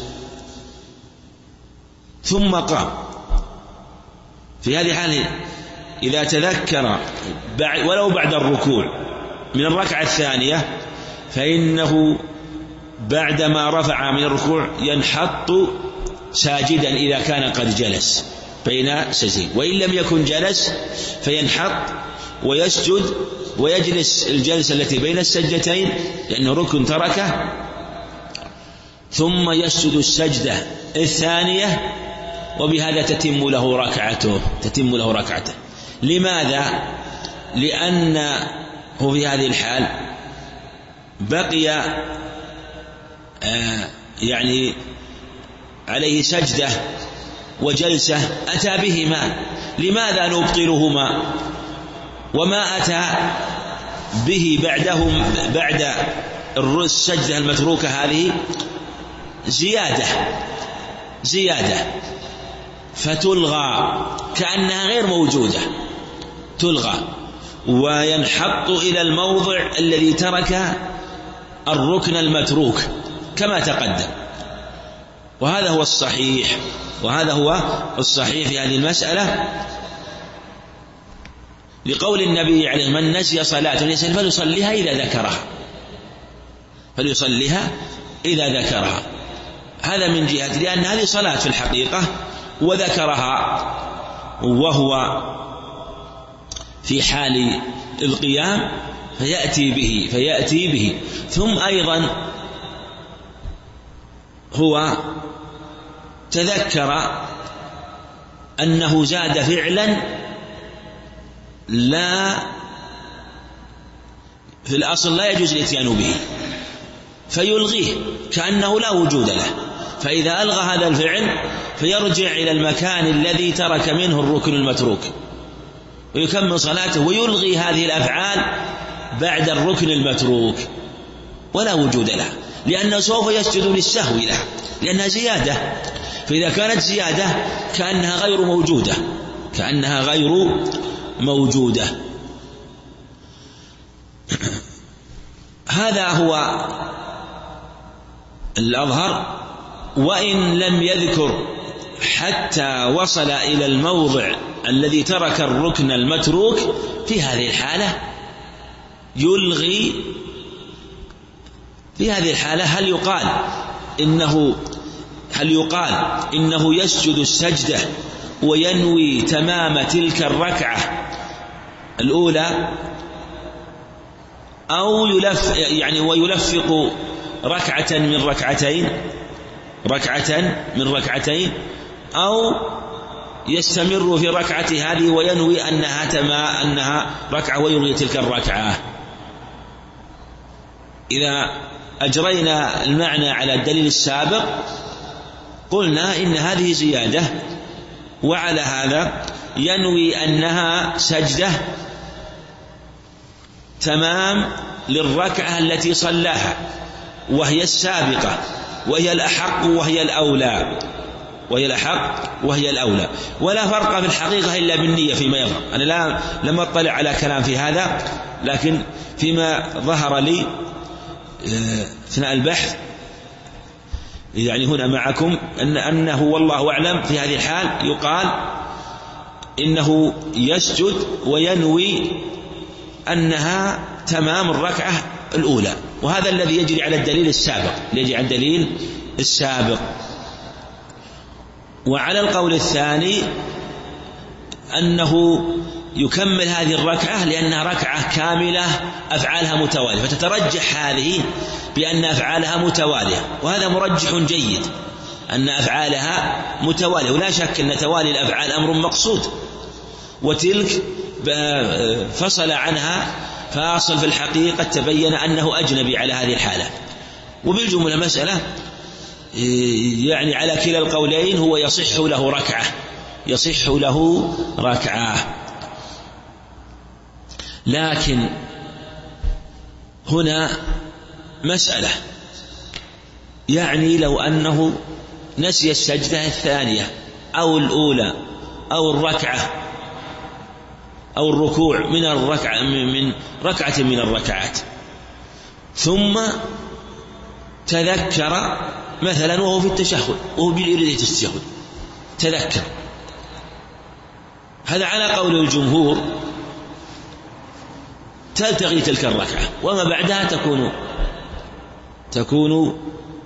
ثم قام. في هذه الحالة إذا تذكر ولو بعد الركوع من الركعة الثانية فإنه بعدما رفع من الركوع ينحط ساجدا إذا كان قد جلس بين سجدين، وإن لم يكن جلس فينحط ويسجد ويجلس الجلسة التي بين السجدتين لأنه ركن تركه، ثم يسجد السجدة الثانية، وبهذا تتم له ركعته. لماذا؟ لأنه في هذه الحال بقي يعني عليه سجدة وجلسة أتى بهما، لماذا نبطلهما وما أتى به بعدهم بعد السجدة المتروكة؟ هذه زيادة فتلغى كأنها غير موجودة، تلغى وينحط إلى الموضع الذي ترك الركن المتروك كما تقدم. وهذا هو الصحيح في هذه المسألة، لقول النبي عليه من نسي صلاة فليصليها إذا ذكرها. هذا من جهة لأن هذه صلاة في الحقيقة وذكرها وهو في حال القيام فيأتي به. ثم أيضا هو تذكر أنه زاد فعلا لا في الأصل لا يجوز الاتيان به، فيلغيه كأنه لا وجود له، فإذا ألغى هذا الفعل فيرجع إلى المكان الذي ترك منه الركن المتروك ويكمل صلاته، ويلغي هذه الأفعال بعد الركن المتروك ولا وجود له، لأنه سوف يسجد للسهو له لأنها زيادة. فإذا كانت زيادة كأنها غير موجودة، كأنها غير موجودة. هذا هو الأظهر. وإن لم يذكر حتى وصل إلى الموضع الذي ترك الركن المتروك، في هذه الحالة يلغي. في هذه الحالة هل يقال إنه يسجد السجدة وينوي تمام تلك الركعة الأولى، أو ويلفق ركعة من ركعتين، أو يستمر في ركعة هذه وينوي أنها ركعة ويلغي تلك الركعة. إذا أجرينا المعنى على الدليل السابق قلنا إن هذه زيادة، وعلى هذا ينوي أنها سجدة تمام للركعة التي صلاها، وهي السابقة، وهي الأحق وهي الأولى، ولا فرق في الحقيقة إلا بالنية فيما يظهر. أنا لم أطلع على كلام في هذا، لكن فيما ظهر لي أثناء البحث يعني هنا معكم أنه والله أعلم في هذه الحال يقال إنه يسجد وينوي أنها تمام الركعة الأولى، وهذا الذي يجري على الدليل السابق. وعلى القول الثاني أنه يكمل هذه الركعة لأنها ركعة كاملة أفعالها متوالية، فتترجح هذه بأن أفعالها متوالية، وهذا مرجح جيد أن أفعالها متوالية، ولا شك أن توالي الأفعال أمر مقصود، وتلك فصل عنها فاصل في الحقيقة تبين أنه أجنبي على هذه الحالة. وبالجملة مسألة يعني على كلا القولين هو يصح له ركعة. لكن هنا مسألة، يعني لو أنه نسي السجدة الثانية أو الأولى أو الركعة أو الركوع من ركعة من الركعات، ثم تذكر مثلا وهو في التشهد، وهو بيريد التشهد تذكر، هذا على قول الجمهور تلتغي تلك الركعة، وما بعدها تكون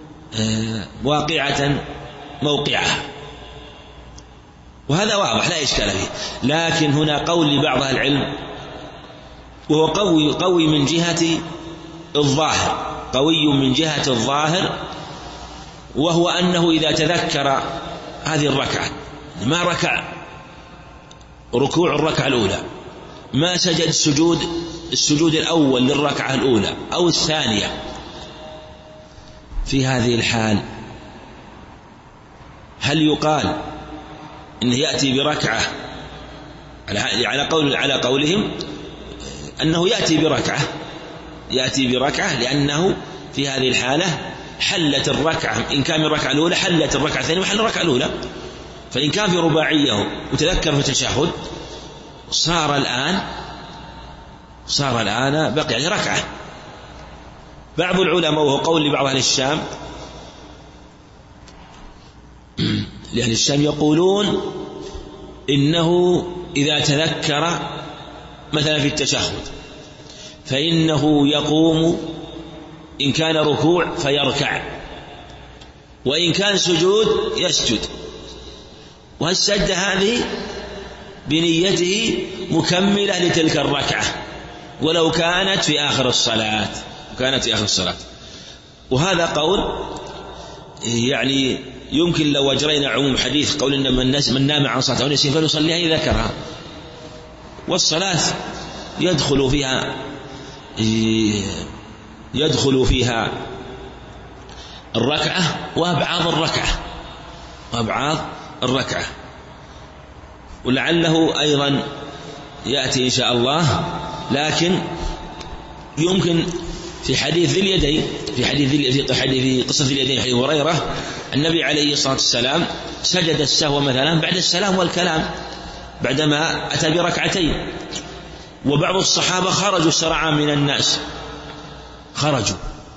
واقعة موقعها، وهذا واضح لا إشكال فيه. لكن هنا قول لبعض أهل العلم، وهو قوي من جهة الظاهر، وهو أنه إذا تذكر هذه الركعة ما ركع ركوع الركعة الأولى، ما سجد السجود الأول للركعة الأولى أو الثانية، في هذه الحال هل يقال إنه يأتي بركعة على قولهم أنه يأتي بركعة لأنه في هذه الحالة حلت الركعة، إن كان من الركعة الأولى حلت الركعة الثانية وحل الركعة الأولى، فإن كان في رباعية وتذكر في التشهد صار الآن بقي عليه ركعة. بعض العلماء، وهو قول لبعض أهل الشام، لأهل الشام يقولون إنه إذا تذكر مثلا في التشهد فإنه يقوم، إن كان ركوع فيركع، وإن كان سجود يسجد، والسجدة هذه بنيته مكملة لتلك الركعة ولو كانت في آخر الصلاة. وهذا قول يعني يمكن لو أجرينا عموم حديث قول إن من نام عن صلاة أو نسي فليصليها إذا ذكرها، والصلاة يدخل فيها الركعة وأبعاض الركعة، ولعله أيضا يأتي إن شاء الله. لكن يمكن في حديث ذي اليدين، في قصة ذي اليدين حديث هريرة، النبي عليه الصلاة والسلام سجد السهو مثلا بعد السلام والكلام بعدما أتى بركعتين، وبعض الصحابة خرجوا سرعان من الناس، خرجوا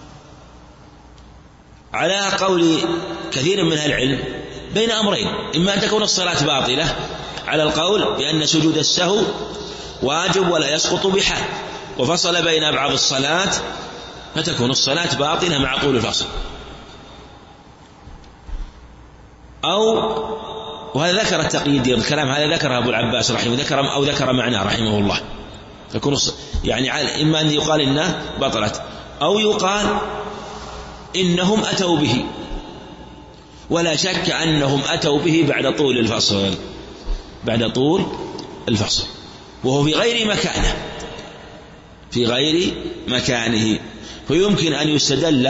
على قول كثير من أهل العلم بين أمرين، إما أن تكون الصلاة باطلة على القول بأن سجود السهو واجب ولا يسقط بحال، وفصل بين بعض الصلاة فتكون الصلاة باطلة مع طول الفصل، أو وهذا ذكر التقييد الكلام هذا ذكره أبو العباس رحمه أو ذكر معناه رحمه الله، تكون يعني إما أن يقال إنه بطلت أو يقال إنهم أتوا به، ولا شك أنهم أتوا به بعد طول الفصل وهو في غير مكانه، فيمكن أن يستدل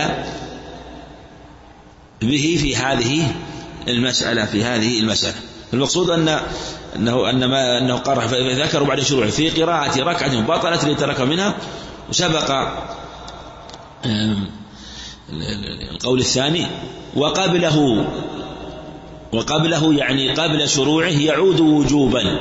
به في هذه المسألة. المقصود أنه قرأ فذكروا بعد شروعه في قراءة ركعة بطلت لترك منها، وسبق القول الثاني وقبله يعني قبل شروعه يعود وجوبا،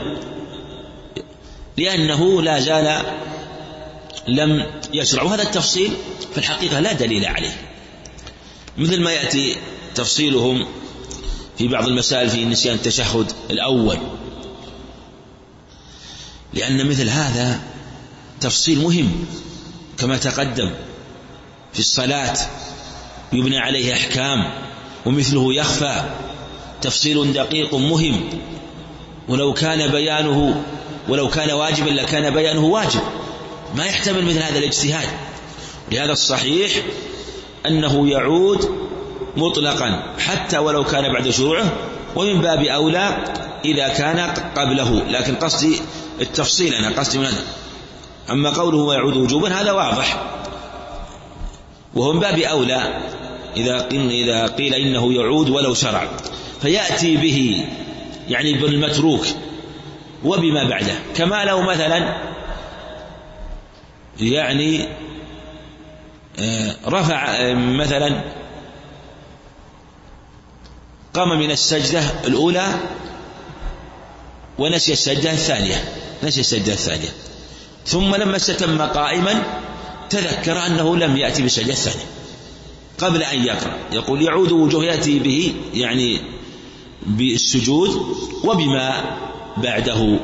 لأنه لا زال لم يشرع، وهذا التفصيل في الحقيقة لا دليل عليه، مثل ما يأتي تفصيلهم في بعض المسائل في نسيان التشهد الأول، لأن مثل هذا تفصيل مهم كما تقدم في الصلاة يبنى عليه أحكام، ومثله يخفى تفصيل دقيق مهم، ولو كان واجبا لكان بيانه واجب، ما يحتمل مثل هذا الاجتهاد. لهذا الصحيح أنه يعود مطلقا حتى ولو كان بعد شروعه، ومن باب أولى إذا كان قبله، لكن قصدي التفصيل، أنا قصدي من هذا. أما قوله يعود وجوبا هذا واضح، وهو من باب أولى إذا قيل إنه يعود ولو شرع، فيأتي به يعني بالمتروك وبما بعده، كما لو مثلا يعني رفع مثلا قام من السجدة الأولى ونسي السجدة الثانية، ثم لما استتم قائما تذكر أنه لم يأتي بالسجدة الثانية قبل أن يقرأ، يقول يعود وجوه، يأتي به يعني بالسجود وبما بعده.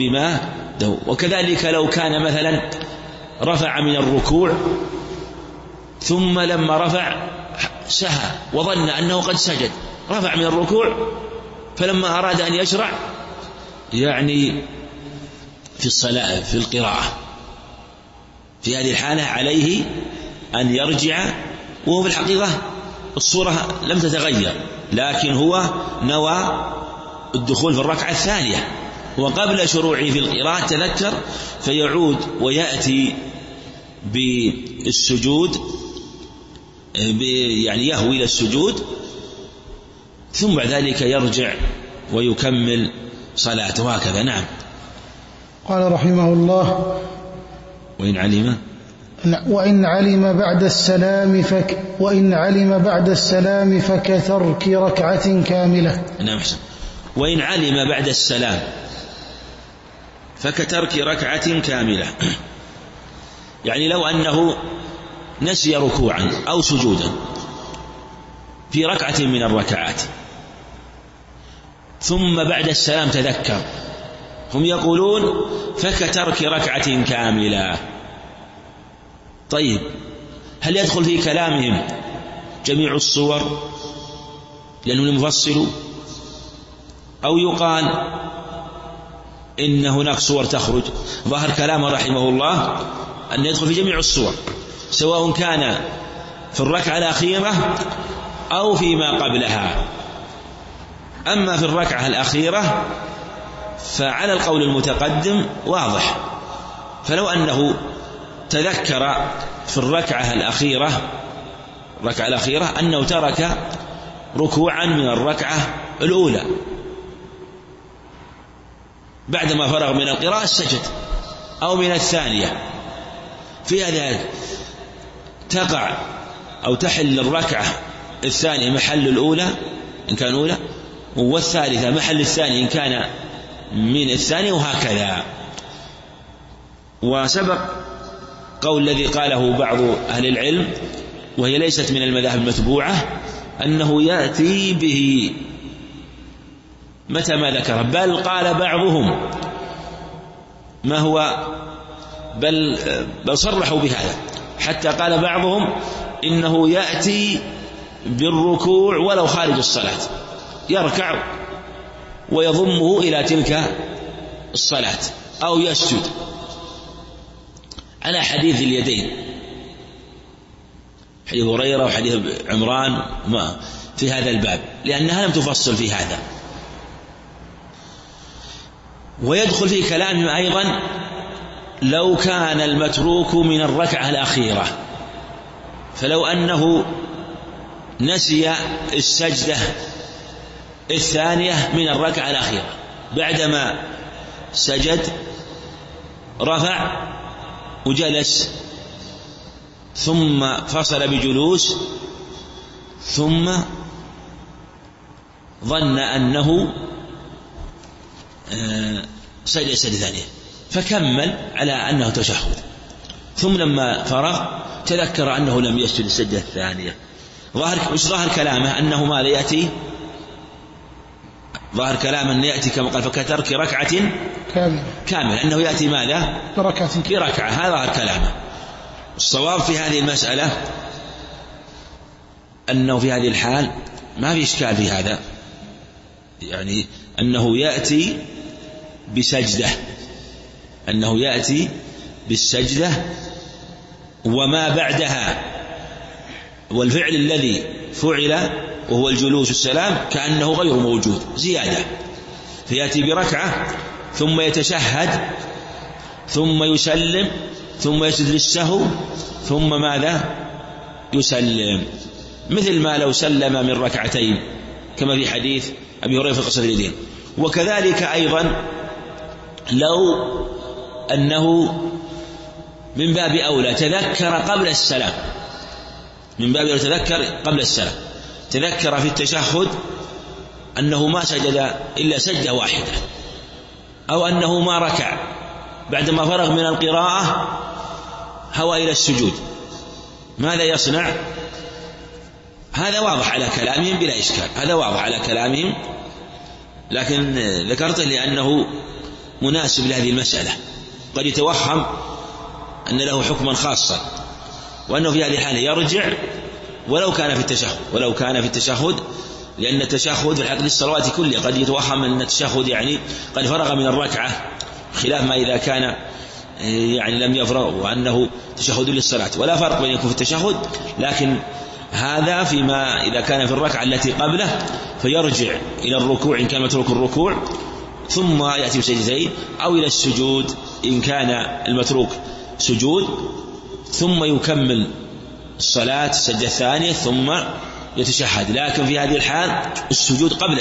وكذلك لو كان مثلا رفع من الركوع ثم لما رفع سهى وظن أنه قد سجد، رفع من الركوع فلما أراد أن يشرع يعني في الصلاة في القراءة، في هذه الحالة عليه أن يرجع، وهو في الحقيقة الصورة لم تتغير، لكن هو نوى الدخول في الركعة الثانية، وقبل شروعه في القراءة تذكر فيعود ويأتي بالسجود، يعني يهوي إلى السجود، ثم بعد ذلك يرجع ويكمل صلاته هكذا. نعم. قال رحمه الله: وإن علم بعد السلام فكترك ركعة كاملة. نعم. وإن علم بعد السلام فكترك ركعة كاملة، يعني لو أنه نسي ركوعا أو سجودا في ركعة من الركعات ثم بعد السلام تذكر، هم يقولون فكترك ركعة كاملة. طيب، هل يدخل في كلامهم جميع الصور لأنه مفصل، أو يقال إن هناك صور تخرج؟ ظاهر كلامه رحمه الله أن يدخل في جميع الصور، سواء كان في الركعة الأخيرة أو فيما قبلها. أما في الركعة الأخيرة فعلى القول المتقدم واضح، فلو أنه تذكر في الركعة الأخيرة أنه ترك ركوعا من الركعة الأولى، بعدما فرغ من القراءة السجد، أو من الثانية، في هذا تقع أو تحل الركعة الثانية محل الأولى إن كان أولى، والثالثة محل الثاني إن كان من الثاني، وهكذا. وسبق قول الذي قاله بعض أهل العلم وهي ليست من المذاهب المتبوعة أنه يأتي به متى ما ذكر، بل قال بعضهم ما هو بل صرحوا بهذا، حتى قال بعضهم إنه يأتي بالركوع ولو خارج الصلاة، يركع ويضمه إلى تلك الصلاة أو يسجد على حديث اليدين، حديث هريرة وحديث عمران في هذا الباب، لأنها لم تفصل في هذا. ويدخل في كلامهم أيضا لو كان المتروك من الركعة الأخيرة، فلو أنه نسي السجدة الثانية من الركعة الأخيرة، بعدما سجد رفع وجلس ثم فصل بجلوس، ثم ظن أنه سجد السجدة الثانية فكمل على أنه تشهد، ثم لما فرغ تذكر أنه لم يسجد السجدة الثانية. ظاهر كلامه أنه ما لا يأتي، ظاهر كلامه أنه يأتي كما قال فكترك ركعة كامل، أنه يأتي ماذا؟ بركعة. هذا ظاهر كلامه. الصواب في هذه المسألة أنه في هذه الحال ما في إشكال في هذا، يعني أنه يأتي بسجدة، أنه يأتي بالسجدة وما بعدها، والفعل الذي فعل وهو الجلوس السلام كأنه غير موجود زيادة، فيأتي بركعة ثم يتشهد ثم يسلم ثم يسجد للسهو ثم ماذا؟ يسلم، مثل ما لو سلم من ركعتين كما في حديث أبي هريرة في قصة اليدين. وكذلك أيضا لو أنه من باب أولى تذكر قبل السلام، من باب أولى تذكر قبل السلام، تذكر في التشهد أنه ما سجد إلا سجدة واحدة، أو أنه ما ركع، بعدما فرغ من القراءة هوى إلى السجود، ماذا يصنع؟ هذا واضح على كلامهم بلا إشكال، هذا واضح على كلامهم، لكن ذكرته لأنه مناسب لهذه المسألة. قد يتوهم أن له حكما خاصا، وأنه في هذه الحالة يرجع ولو كان في التشهد، لأن التشهد في الحقيقة للصلوات كلها، قد يتوهم أن التشهد يعني قد فرغ من الركعة، خلاف ما إذا كان يعني لم يفرغ وأنه تشهد للصلاة، ولا فرق بين يكون في التشهد، لكن هذا فيما إذا كان في الركعة التي قبله فيرجع إلى الركوع إن كان متروك الركوع، ثم يأتي بسجدتين، أو إلى السجود إن كان المتروك سجود، ثم يكمل الصلاة السجدة الثانية ثم يتشهد. لكن في هذه الحال السجود قبل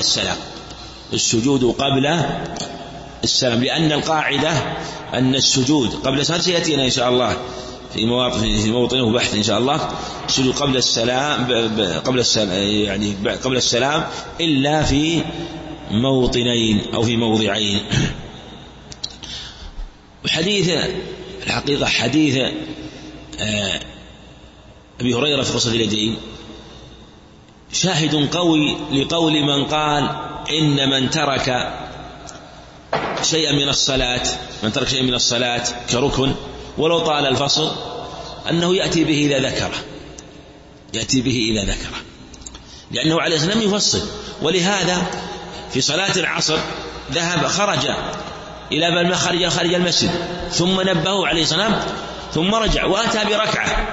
السلام، لأن القاعدة أن السجود قبل السلام سيأتينا إن شاء الله في موطنه بحث إن شاء الله، السجود قبل السلام إلا في موطنين أو في موضعين. وحديث الحقيقة حديث أبي هريرة في قصة اليدين شاهد قوي لقول من قال إن من ترك شيئا من الصلاة كركن ولو طال الفصل أنه يأتي به إذا ذكره، لأنه عليه السلام يفصل. ولهذا في صلاة العصر خرج إلى بل خارج المسجد، ثم نبهه عليه السلام ثم رجع وأتى بركعة،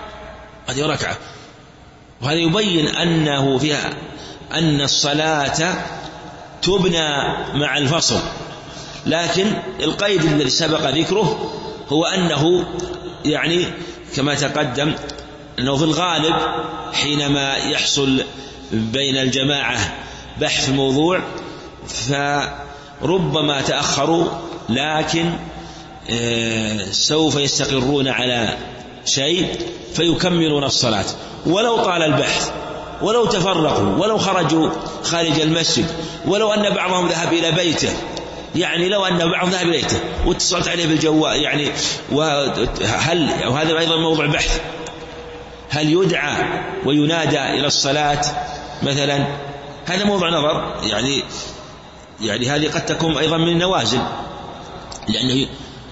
وهذا يبين أنه فيها أن الصلاة تبنى مع الفصل. لكن القيد الذي سبق ذكره هو أنه يعني كما تقدم أنه في الغالب حينما يحصل بين الجماعة بحث الموضوع فربما تأخروا، لكن سوف يستقرون على شيء فيكملون الصلاة ولو طال البحث، ولو تفرقوا، ولو خرجوا خارج المسجد، ولو أن بعضهم ذهب إلى بيته، يعني لو أن بعضهم ذهب إلى بيته واتصلت عليه بالجوال، يعني وهذا أيضا موضوع بحث، هل يدعى وينادى إلى الصلاة مثلا؟ هذا موضوع نظر، يعني هذه قد تكون أيضا من النوازل، لأنه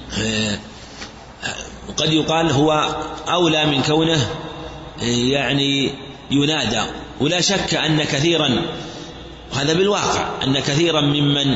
قد يقال هو أولى من كونه يعني ينادى. ولا شك أن كثيرا، وهذا بالواقع، أن كثيرا ممن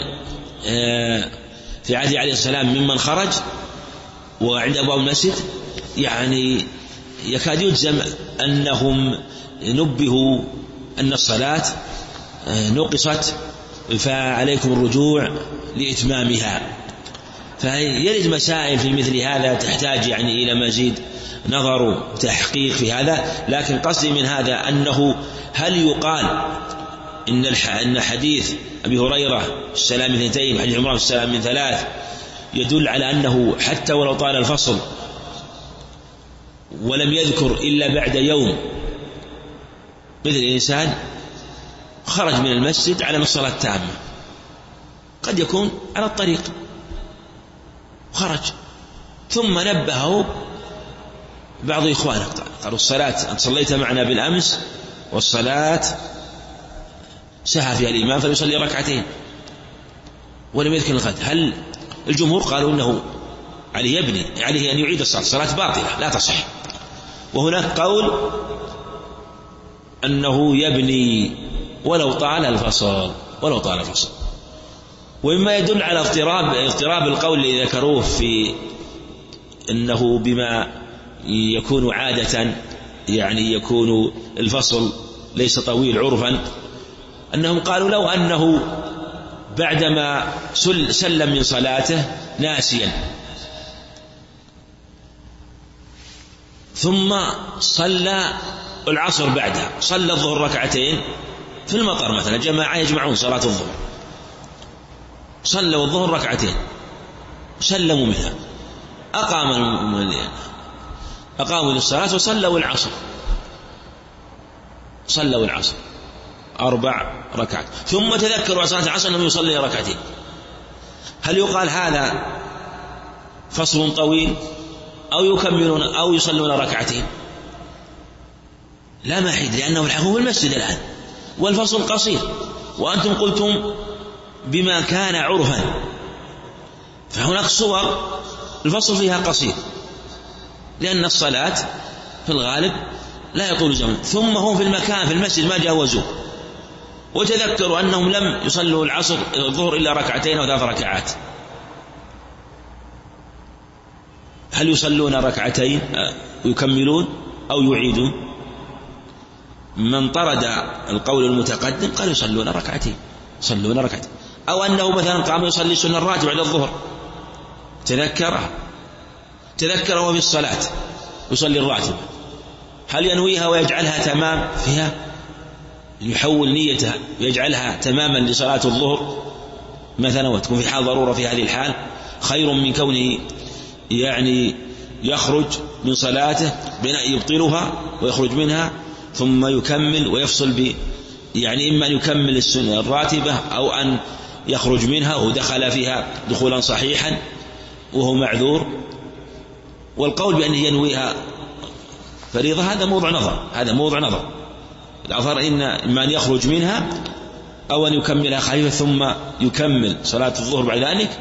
في عهد عليه السلام ممن خرج وعند أبواب المسجد يعني يكاد يجزم أنهم نبهوا أن الصلاة نقصت فعليكم الرجوع لإتمامها. فيرد مسائل في مثل هذا تحتاج يعني إلى مزيد نظر وتحقيق في هذا، لكن قصدي من هذا أنه هل يقال إن حديث أبي هريرة السلام من 2، حديث عمران السلام من 3 يدل على أنه حتى ولو طال الفصل ولم يذكر إلا بعد يوم، مثل الإنسان خرج من المسجد على الصلاة التامة، قد يكون على الطريق خرج ثم نبهه بعض إخوانه قالوا الصلاة أنت صليت معنا بالأمس والصلاة سهى فيها الإمام فليصلي ركعتين ولم يذكر الغد. هل الجمهور قالوا إنه عليه أن يعيد الصلاة باطلة لا تصح، وهناك قول أنه يبني ولو طال الفصل. ومما يدل على اضطراب القول الذي ذكروه في أنه بما يكون عادة يعني يكون الفصل ليس طويل عرفا، أنهم قالوا لو أنه بعدما سلم من صلاته ناسيا ثم صلى العصر بعدها، صلى الظهر ركعتين في المطر مثلا، جماعة يجمعون صلاة الظهر، صلوا الظهر ركعتين سلموا منها، أقاموا للصلاة وصلوا العصر، 4 ركعات، ثم تذكروا صلاة العصر أنهم يصلي ركعتين. هل يقال هذا فصل طويل أو يكملون أو يصلون ركعتين؟ لا محيد، لأنه الحكم في المسجد الآن والفصل قصير، وأنتم قلتم بما كان عرفا، فهناك صور الفصل فيها قصير لأن الصلاة في الغالب لا يطول زمن، ثم هم في المكان في المسجد ما جاوزوه، وتذكروا أنهم لم يصلوا الظهر إلا 2 أو 3 ركعات. هل يصلون 2 ويكملون أو يعيدون؟ من طرد القول المتقدم قال يصلون 2 أو أنه مثلا قام يصلي سنة الراتب بعد الظهر تذكر وهو في الصلاة يصلي الراتب، هل ينويها ويجعلها تمام فيها، يحول نيتها ويجعلها تماما لصلاة الظهر مثلا وتكون في حال ضرورة، في هذه الحال خير من كونه يعني يخرج من صلاته بناء يبطلها ويخرج منها ثم يكمل ويفصل يعني إما أن يكمل السنة الراتبة أو أن يخرج منها ودخل فيها دخولا صحيحا وهو معذور. والقول بأنه ينويها فريضة هذا موضع نظر، الأظهر إما أن يخرج منها أو أن يكملها خفيفة ثم يكمل صلاة الظهر بعد ذلك،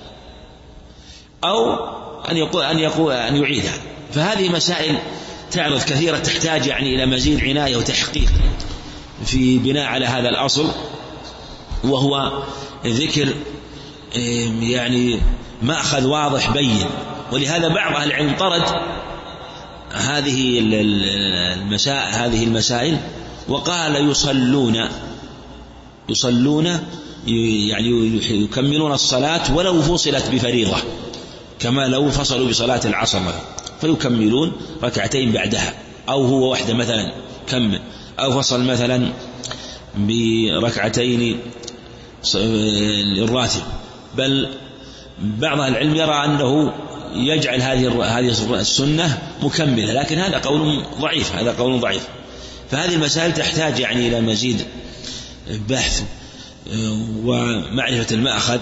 أو أن يعيدها. فهذه مسائل تعرض كثيرة تحتاج يعني إلى مزيد عناية وتحقيق في بناء على هذا الأصل، وهو ذكر يعني مأخذ واضح بين. ولهذا بعض أهل العلم طرد هذه المسائل وقال يصلون يعني يكملون الصلاة ولو فصلت بفريضة، كما لو فصلوا بصلاة العصر مثلا فيكملون 2 بعدها، أو هو واحدة مثلا كمل، أو فصل مثلا ب2 الراتب. بل بعض العلم يرى أنه يجعل هذه السنة مكملة، لكن هذا قول ضعيف. فهذه المسائل تحتاج يعني إلى مزيد بحث ومعرفة المأخذ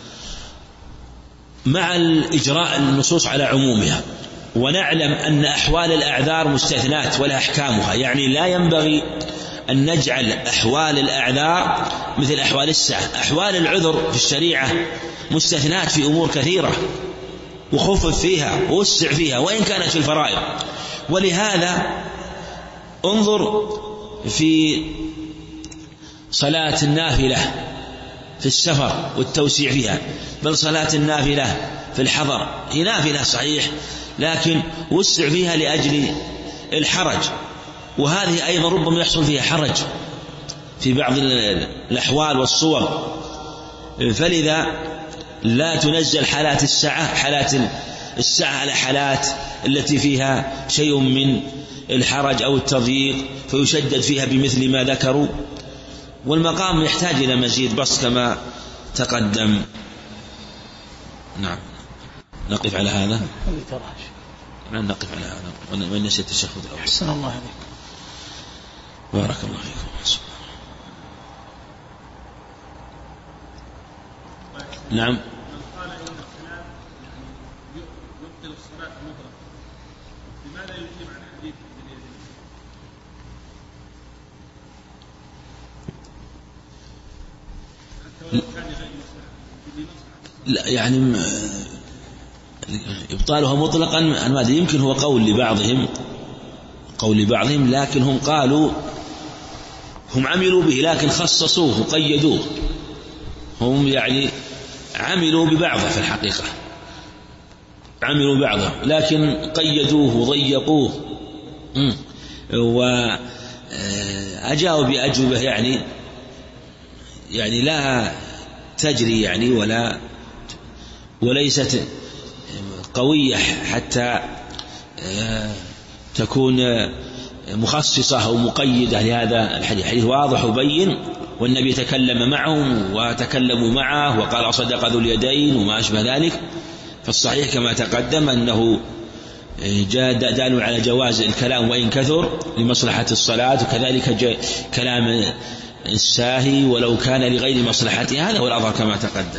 مع الإجراء النصوص على عمومها. ونعلم أن أحوال الأعذار مستثنات ولا أحكامها، يعني لا ينبغي أن نجعل أحوال الأعذار مثل أحوال السعة. أحوال العذر في الشريعة مستثنات في أمور كثيرة وخفف فيها ووسع فيها وإن كانت في الفرائض. ولهذا انظر في صلاة النافلة في السفر والتوسيع فيها، بل صلاة النافلة في الحضر هي نافلة صحيح لكن وسع فيها لأجل الحرج، وهذه أيضا ربما يحصل فيها حرج في بعض الأحوال والصور، فلذا لا تنزل حالات السعة على حالات التي فيها شيء من الحرج أو التضييق فيشدد فيها بمثل ما ذكروا. والمقام يحتاج إلى مزيد بسط كما تقدم. نعم نقف على هذا. نقف على هذا وإن نسيت التشهد الأول. أحسن الله عليك. بارك الله فيكم. نعم. لا يعني إبطالها مطلقا ما أدري، يمكن هو قول لبعضهم لكن هم قالوا هم عملوا به لكن خصصوه وقيدوه. هم يعني عملوا ببعضه في الحقيقة، عملوا بعضه لكن قيدوه وضيقوه وأجاوا بأجوبة يعني لا تجري يعني وليست قوية حتى تكون مخصصة أو مقيدة لهذا الحديث. الحديث واضح وبين، والنبي تكلم معهم وتكلموا معه وقال صدق ذو اليدين وما أشبه ذلك. فالصحيح كما تقدم أنه دال على جواز الكلام وإن كثر لمصلحة الصلاة، وكذلك كلام الساهي ولو كان لغير مصلحتها، هذا هو الأظهر كما تقدم.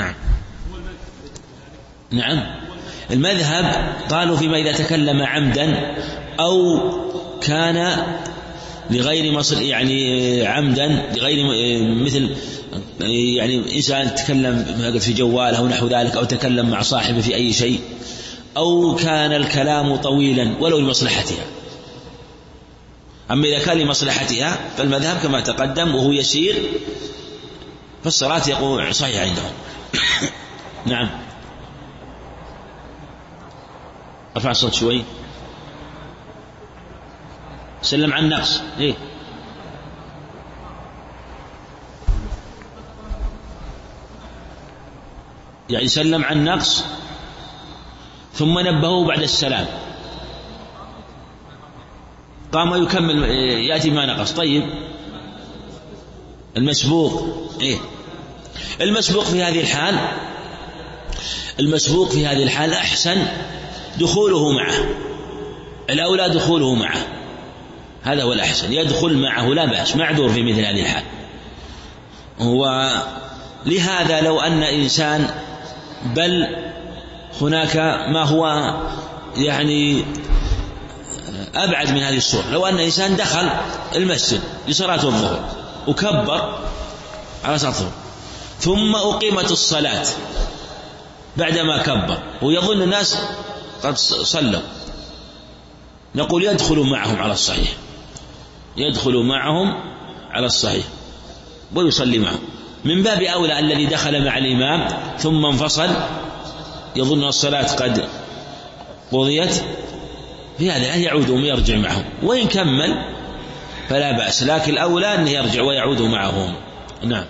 نعم المذهب قالوا فيما إذا تكلم عمدا أو كان لغير مصر يعني عمدا لغير مثل يعني إنسان تكلم في جواله أو نحو ذلك، أو تكلم مع صاحبه في أي شيء، أو كان الكلام طويلا ولو لمصلحتها. أما إذا كان لمصلحتها فالمذهب كما تقدم وهو يسير فالصلاة يقول صحيح عندهم. نعم ارفع الصوت شوي. سلم عن النقص يعني سلم عن النقص ثم نبهه بعد السلام، قام يكمل يأتي ما نقص. طيب المسبوق المسبوق في هذه الحال أحسن دخوله معه، الأولى دخوله معه، هذا هو الأحسن، يدخل معه لا بأس، معذور في مثل هذه الحال. ولهذا لو أن إنسان بل هناك ما هو يعني أبعد من هذه الصورة، لو أن إنسان دخل المسجد لصلاة الظهر وكبر على صلاة الظهر ثم أقيمت الصلاة بعدما كبر ويظن الناس قد صلوا، نقول يدخل معهم على الصحيح ويصلي معهم، من باب أولى الذي دخل مع الإمام ثم انفصل يظن الصلاة قد قضيت، في هذا يعود ويرجع معهم، وإن كمل فلا بأس، لكن الأولى أنه يرجع ويعود معهم. نعم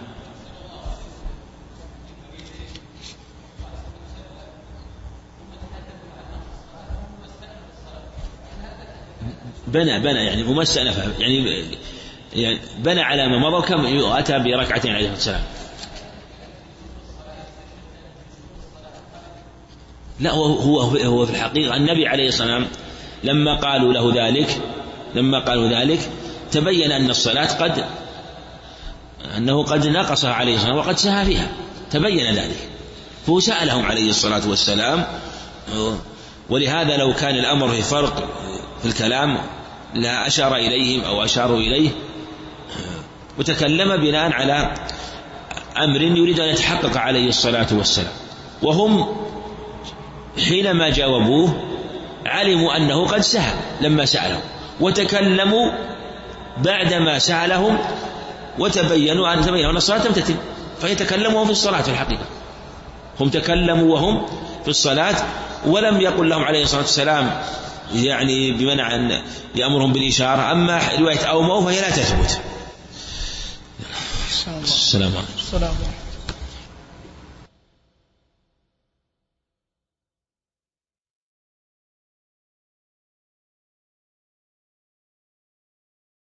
بنى يعني ممسأ يعني بنى على ما مضى، كم أتى بركعتين عليه السلام. لا، هو في الحقيقة النبي عليه الصلاة والسلام لما قالوا ذلك تبين أن الصلاة أنه قد نقصها عليه الصلاة والسلام وقد سهى فيها، تبين ذلك، فهو سألهم عليه الصلاة والسلام. ولهذا لو كان الأمر في فرق في الكلام لا أشار إليهم أو أشاروا إليه، وتكلم بناء على أمر يريد أن يتحقق عليه الصلاة والسلام، وهم حينما جاوبوه علموا أنه قد سهى لما سألهم، وتكلموا بعدما سألهم وتبينوا أن الصلاة لم تتم، فيتكلموا وهم في الصلاة في الحقيقة، هم تكلموا وهم في الصلاة، ولم يقل لهم عليه الصلاة والسلام يعني بمنع أن يأمرهم بالإشارة. أما رواية أوموا فهي لا تثبت. السلام عليكم.